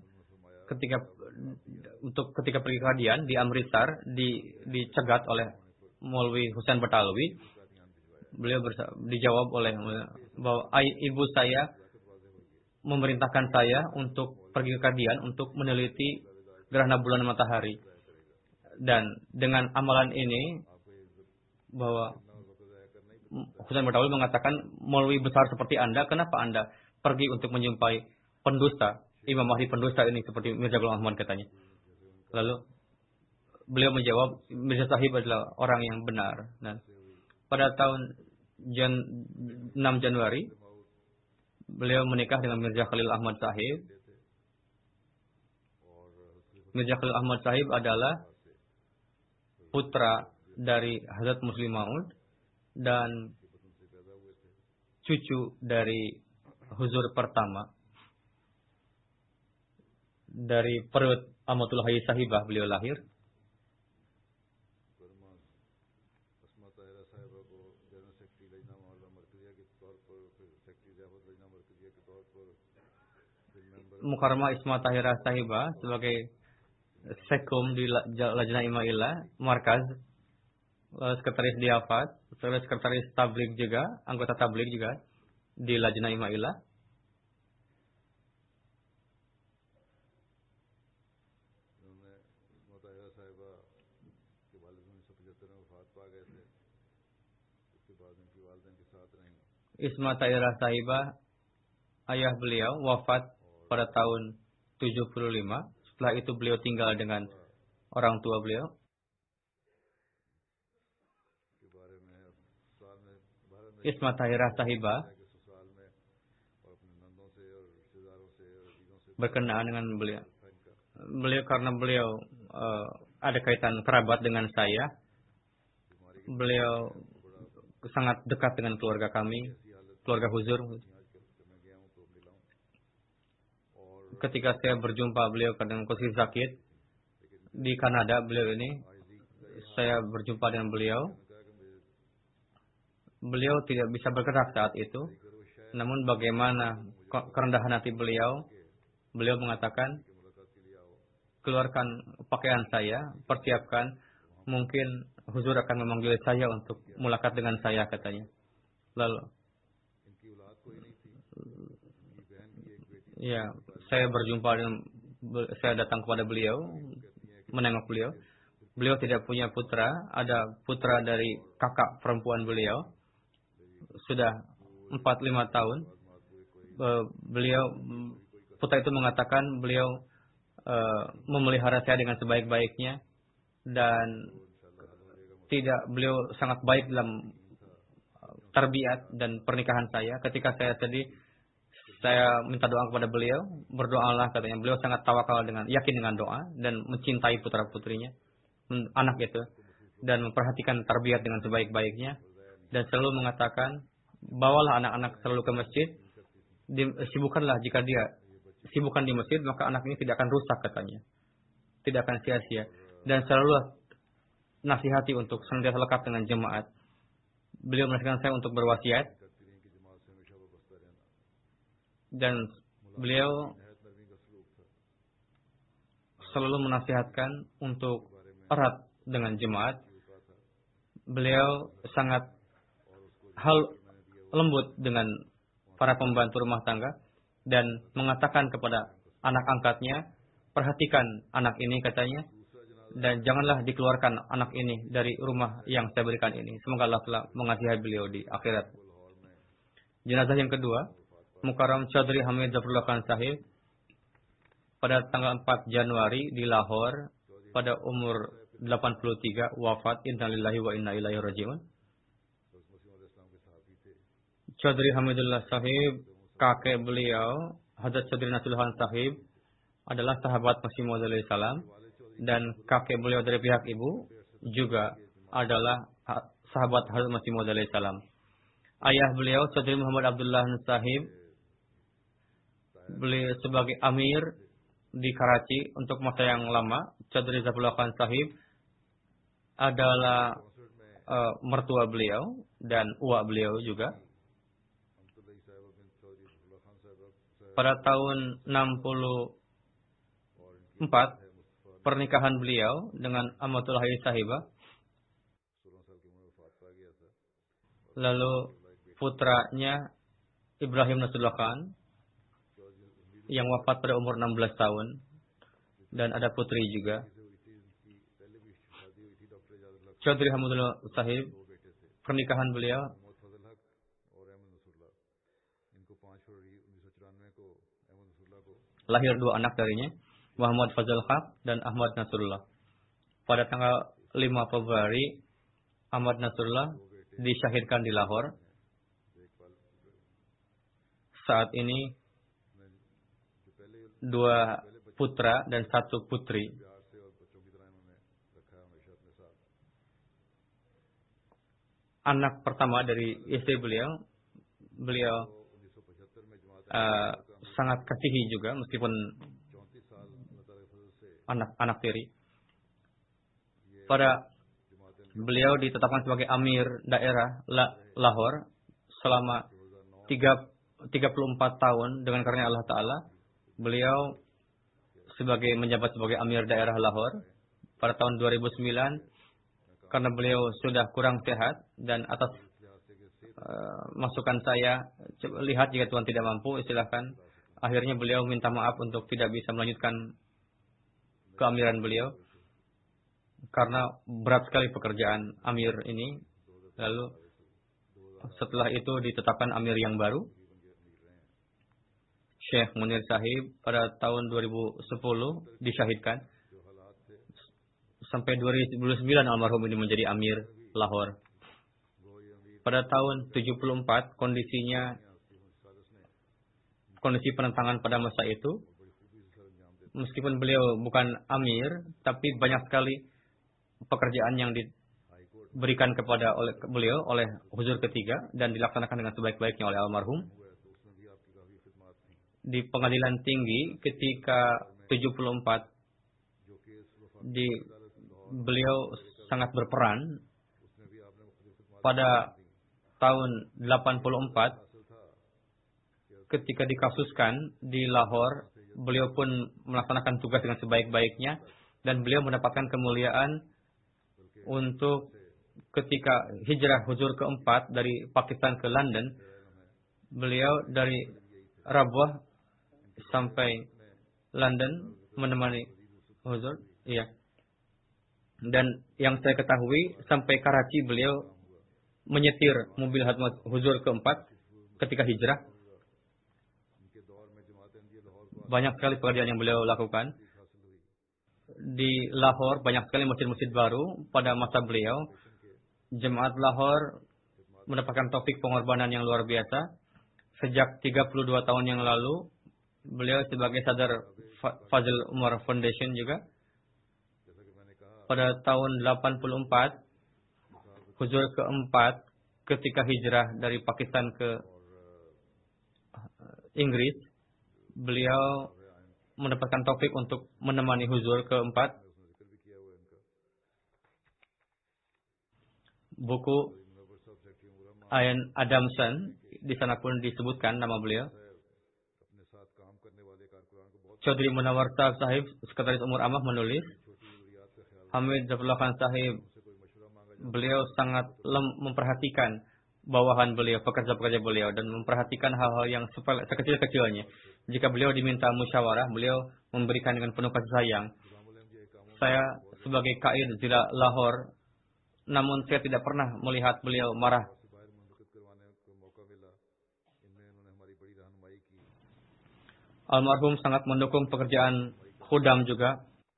ketika pergi ke Kadian di Amritsar, dicegat oleh Maulwi Husain Batalwi. Beliau dijawab oleh bahwa ibu saya memerintahkan saya untuk pergi ke Kadian untuk meneliti gerhana bulan dan matahari, dan dengan amalan ini bahwa Husain Batalwi mengatakan, Maulwi besar seperti Anda, kenapa Anda pergi untuk menjumpai pendusta, Imam Mahdi pendusta ini seperti Mirza Ghulam Ahmad, katanya. Lalu beliau menjawab, Mirza Sahib adalah orang yang benar. Dan pada tahun 6 Januari beliau menikah dengan Mirza Khalil Ahmad Sahib. Mirza Khalil Ahmad Sahib adalah putra dari Hazrat Muslim Maud dan cucu dari Huzur pertama. Dari perut Amatullah Hayy Sahibah beliau lahir. Mukarramah Isma Tahirah Sahibah sebagai Sekum di Lajnah Imailah Markaz, sekretaris Diafat, sekretaris Tabligh juga, anggota Tabligh juga di Lajnah Imailah. Isma Tahirah Sahibah, ayah beliau wafat pada tahun 75. Setelah itu beliau tinggal dengan orang tua beliau. Isma Tahirah Sahibah berkenaan dengan beliau. Karena beliau ada kaitan kerabat dengan saya. Beliau sangat dekat dengan keluarga kami, keluarga Huzur. Ketika saya berjumpa beliau dengan kondisi sakit di Kanada, beliau ini, saya berjumpa dengan beliau. Beliau tidak bisa bergerak saat itu. Namun bagaimana kerendahan hati beliau, beliau mengatakan, keluarkan pakaian saya, persiapkan, mungkin Huzur akan memanggil saya untuk mulakat dengan saya, katanya. Lalu Ya, saya berjumpa dengan, saya datang kepada beliau, menengok beliau. Beliau tidak punya putra, ada putra dari kakak perempuan beliau, sudah 4-5 tahun. Beliau, putra itu mengatakan beliau memelihara saya dengan sebaik-baiknya, dan beliau sangat baik dalam tarbiyat dan pernikahan saya. Ketika saya sedih, saya minta doa kepada beliau, berdoalah katanya. Beliau sangat tawakal yakin dengan doa dan mencintai putra-putrinya, anak itu, dan memperhatikan tarbiyat dengan sebaik-baiknya, dan selalu mengatakan, bawalah anak-anak selalu ke masjid, sibukkanlah, jika dia sibukkan di masjid, maka anak ini tidak akan rusak katanya, tidak akan sia-sia, dan selalu nasihati untuk senantiasa lekat dengan jemaat. Beliau menasihatkan saya untuk berwasiat, dan beliau selalu menasihatkan untuk erat dengan jemaat. Beliau sangat lembut dengan para pembantu rumah tangga dan mengatakan kepada anak angkatnya, perhatikan anak ini katanya, dan janganlah dikeluarkan anak ini dari rumah yang saya berikan ini. Semoga Allah telah mengasihi beliau di akhirat. Jenazah yang kedua, Mukarram Chaudhry Hamid Zafrullah Khan Sahib, pada tanggal 4 Januari di Lahore, pada umur 83, wafat. Innalillahi wa inna ilaihi raji'un. Chaudhry Hamidullah Sahib, kakek beliau, Hadrat Chaudhry Nasrullah Khan Sahib, adalah sahabat Masih Maud alaihi salam, dan kakek beliau dari pihak ibu juga adalah sahabat Hadrat Masih Maud alaihi salam. Ayah beliau, Chaudhry Muhammad Abdullah Sahib, beliau sebagai amir di Karachi untuk masa yang lama. Chaudhry Zafrullah Khan Sahib adalah mertua beliau dan uak beliau juga. Pada tahun 64, pernikahan beliau dengan Amatullah Sahibah. Lalu putranya Ibrahim Nasrullah Khan yang wafat pada umur 16 tahun, dan ada putri juga. Chaudhry Hamidullah Sahib, pernikahan beliau lahir 2 anak darinya, Muhammad Fazal Haq dan Ahmad Nasrullah. Pada tanggal 5 Februari, Ahmad Nasrullah disyahidkan di Lahore. Saat ini 2 putra dan 1 putri. Anak pertama dari istri beliau sangat kasihi juga, meskipun anak tiri. Beliau ditetapkan sebagai amir daerah Lahore selama 34 tahun dengan karunia Allah Ta'ala. Beliau menjabat sebagai amir daerah Lahore pada tahun 2009, karena beliau sudah kurang sehat, dan atas masukan saya, lihat jika Tuhan tidak mampu, silahkan. Akhirnya beliau minta maaf untuk tidak bisa melanjutkan keamiran beliau, karena berat sekali pekerjaan amir ini. Lalu setelah itu ditetapkan amir yang baru, Syekh Munir Sahib, pada tahun 2010 disyahidkan. Sampai 2009 almarhum ini menjadi amir Lahore. Pada tahun 74 kondisi penentangan pada masa itu, meskipun beliau bukan amir, tapi banyak sekali pekerjaan yang diberikan kepada beliau oleh Huzur ketiga dan dilaksanakan dengan sebaik-baiknya oleh almarhum. Di pengadilan tinggi ketika 74, beliau sangat berperan. Pada tahun 84, ketika dikasuskan di Lahore, beliau pun melaksanakan tugas dengan sebaik-baiknya, dan beliau mendapatkan kemuliaan untuk ketika hijrah Huzur keempat dari Pakistan ke London. Beliau dari Rabwah sampai London menemani Huzur. Iya. Dan yang saya ketahui sampai Karachi beliau menyetir mobil Hadrat Huzur keempat ketika hijrah. Banyak sekali pekerjaan yang beliau lakukan. Di Lahore banyak sekali masjid-masjid baru pada masa beliau. Jemaat Lahore mendapatkan topik pengorbanan yang luar biasa. Sejak 32 tahun yang lalu, beliau sebagai sadar Fazil Umar Foundation juga. Pada tahun 84, Huzur keempat ketika hijrah dari Pakistan ke Inggris, beliau mendapatkan topik untuk menemani Huzur keempat. Buku Ian Adamson, di sana pun disebutkan nama beliau. Chaudhry Munawar Sahib, Sekretaris Umur Amah menulis. Hamid Zafrullah Khan Sahib, beliau sangat memperhatikan bawahan beliau, pekerja-pekerja beliau, dan memperhatikan hal-hal yang sekecil-kecilnya. Jika beliau diminta musyawarah, beliau memberikan dengan penuh kasih sayang. Saya sebagai Qaid Zila Lahore, namun saya tidak pernah melihat beliau marah. Almarhum sangat mendukung pekerjaan khudam juga.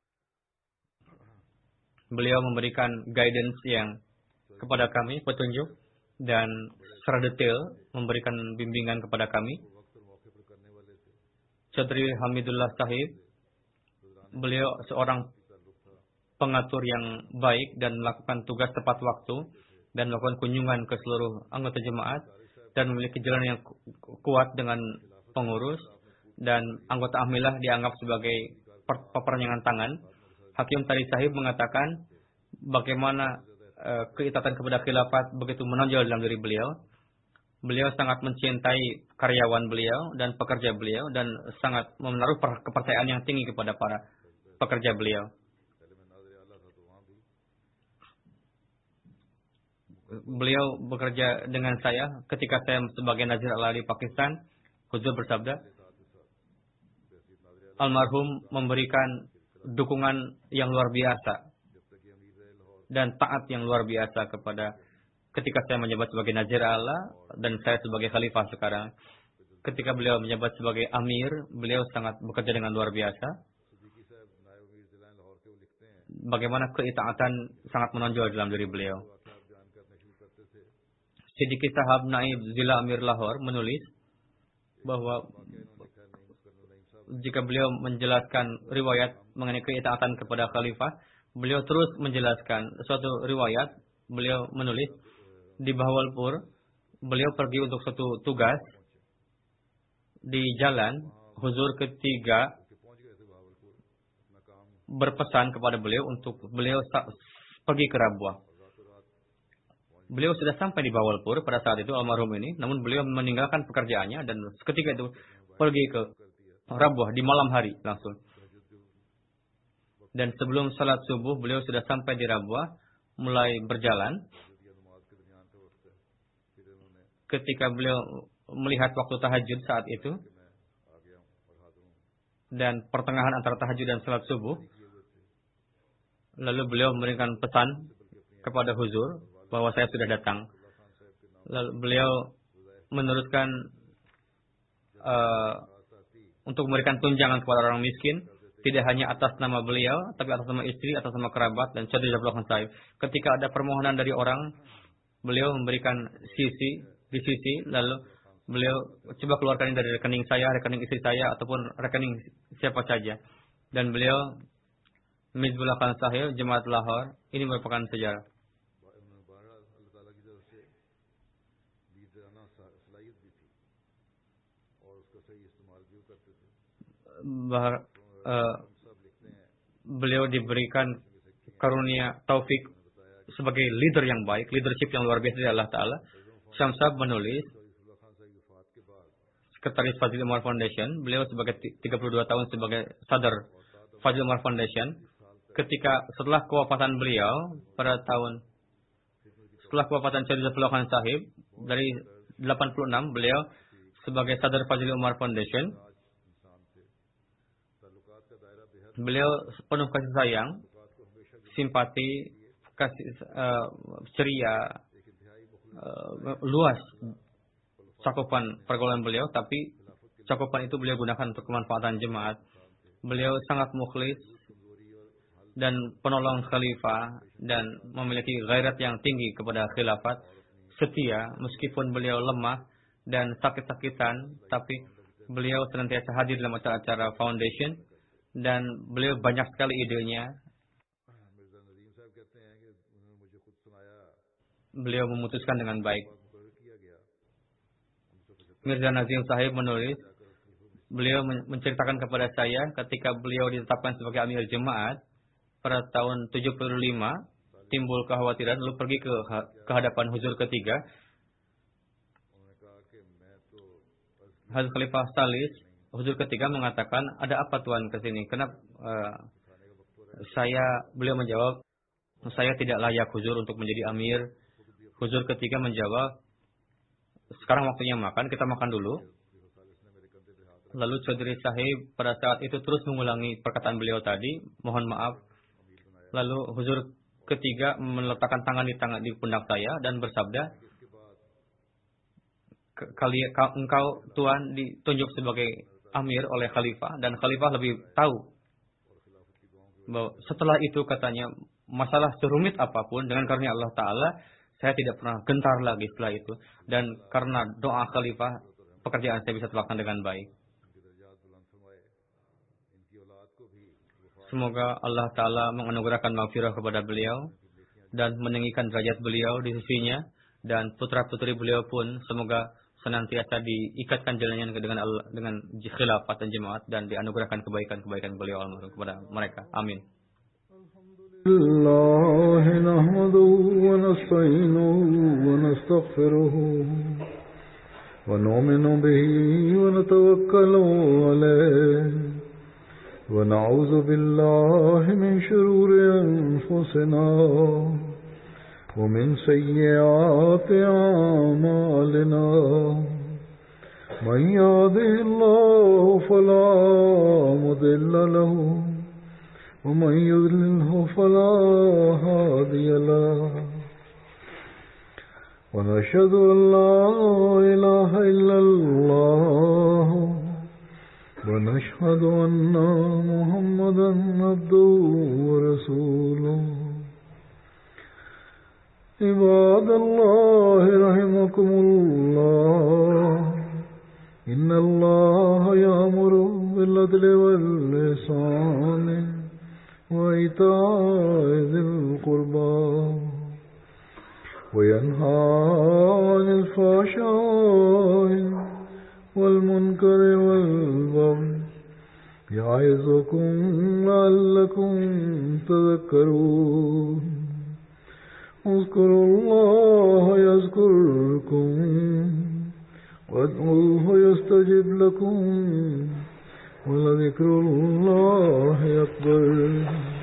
Beliau memberikan guidance yang kepada kami, petunjuk, dan secara detail memberikan bimbingan kepada kami. Chaudhry Hamidullah Sahib, beliau seorang pengatur yang baik dan melakukan tugas tepat waktu dan melakukan kunjungan ke seluruh anggota jemaat dan memiliki jalan yang kuat dengan pengurus, dan anggota Ahmilah dianggap sebagai peperangan tangan. Hakim Tari Sahib mengatakan bagaimana keitaatan kepada khilafat begitu menonjol dalam diri beliau. Beliau sangat mencintai karyawan beliau dan pekerja beliau dan sangat menaruh kepercayaan yang tinggi kepada para pekerja beliau. Beliau bekerja dengan saya ketika saya sebagai Nazir Allah di Pakistan. Huzur bersabda, almarhum memberikan dukungan yang luar biasa dan taat yang luar biasa ketika saya menjabat sebagai Nazir Allah dan saya sebagai khalifah sekarang. Ketika beliau menjabat sebagai amir, beliau sangat bekerja dengan luar biasa. Bagaimana keitaatan sangat menonjol dalam diri beliau. Siddiqui Sahab Naib Zila Amir Lahore menulis bahwa jika beliau menjelaskan riwayat mengenai keitaatan kepada khalifah, beliau terus menjelaskan suatu riwayat. Beliau menulis di Bahawalpur, beliau pergi untuk suatu tugas di jalan. Huzur ketiga berpesan kepada beliau untuk beliau pergi ke Rabwah. Beliau sudah sampai di Bahawalpur pada saat itu almarhum ini, namun beliau meninggalkan pekerjaannya dan ketika itu pergi ke Rabwah di malam hari langsung. Dan sebelum salat subuh beliau sudah sampai di Rabwah, mulai berjalan. Ketika beliau melihat waktu tahajud saat itu dan pertengahan antara tahajud dan salat subuh, lalu beliau memberikan pesan kepada Huzur bahwa saya sudah datang. Lalu beliau meneruskan untuk memberikan tunjangan kepada orang miskin, tidak hanya atas nama beliau, tapi atas nama istri, atas nama kerabat, dan Chaudhry Zafrullah Khan Sahib. Ketika ada permohonan dari orang, beliau memberikan di sisi, lalu beliau coba keluarkan dari rekening saya, rekening istri saya, ataupun rekening siapa saja. Dan beliau, Mizbullah Khan Sahib, Jemaat Lahore, ini merupakan sejarah. Beliau diberikan karunia taufik sebagai leader yang baik, leadership yang luar biasa dari Allah Ta'ala. Syamsab menulis, Sekretaris Fazil Umar Foundation, beliau sebagai 32 tahun sebagai sadar Fazil Umar Foundation. Setelah kewafatan beliau setelah kewafatan Chaudhry Zafrullah Khan Sahib dari 86, beliau sebagai sadar Fazil Umar Foundation. Beliau penuh kasih sayang, simpati, kasih ceria, luas cakupan pergaulan beliau, tapi cakupan itu beliau gunakan untuk kemanfaatan jemaat. Beliau sangat mukhlis dan penolong khalifah dan memiliki gairat yang tinggi kepada khilafat, setia meskipun beliau lemah dan sakit-sakitan, tapi beliau senantiasa hadir dalam acara-acara foundation dan beliau banyak sekali idenya. Beliau memutuskan dengan baik. Mirza Nazim Sahib menulis, beliau menceritakan kepada saya ketika beliau ditetapkan sebagai Amir Jemaat pada tahun 75, timbul kekhawatiran, lalu pergi ke hadapan Huzur ketiga. Hazrat Khalifah Salis, Huzur ketiga mengatakan, ada apa Tuan ke sini? Kenapa? Beliau menjawab, saya tidak layak Huzur untuk menjadi Amir. Huzur ketiga menjawab, sekarang waktunya makan, kita makan dulu. Lalu Chaudhry Sahib pada saat itu terus mengulangi perkataan beliau tadi, mohon maaf. Lalu Huzur ketiga meletakkan tangan di pundak saya dan bersabda, engkau Tuan ditunjuk sebagai Amir oleh Khalifah dan Khalifah lebih tahu bahwa setelah itu katanya masalah serumit apapun dengan karunia Allah Ta'ala saya tidak pernah gentar lagi setelah itu, dan karena doa Khalifah pekerjaan saya bisa terlaksana dengan baik. Semoga Allah Ta'ala menganugerahkan maghfirah kepada beliau dan meninggikan derajat beliau di sisinya, dan putra-putri beliau pun semoga senantiasa diikatkan jalannya dengan khilafat dan jemaat dan dianugerahkan kebaikan-kebaikan beliau kepada mereka. Amin. الله نحمده ونستعينه ونستغفره ونؤمن به ونتوكل عليه ونعوذ بالله من شرور أنفسنا ومن سيئات أعمالنا من يهده الله فلا مضل له ومن يضلله فلا هادي له ونشهد أن لا إله إلا الله ونشهد أن محمدا عبده ورسوله عباد الله رحمكم الله إن الله يأمر بالعدل والإحسان وإيتاء ذي القربى وينهى عن الفحشاء والمنكر والبغي يعظكم لعلكم تذكرون اذكروا الله يذكركم وادعوه يستجب لكم ولذكر الله أكبر.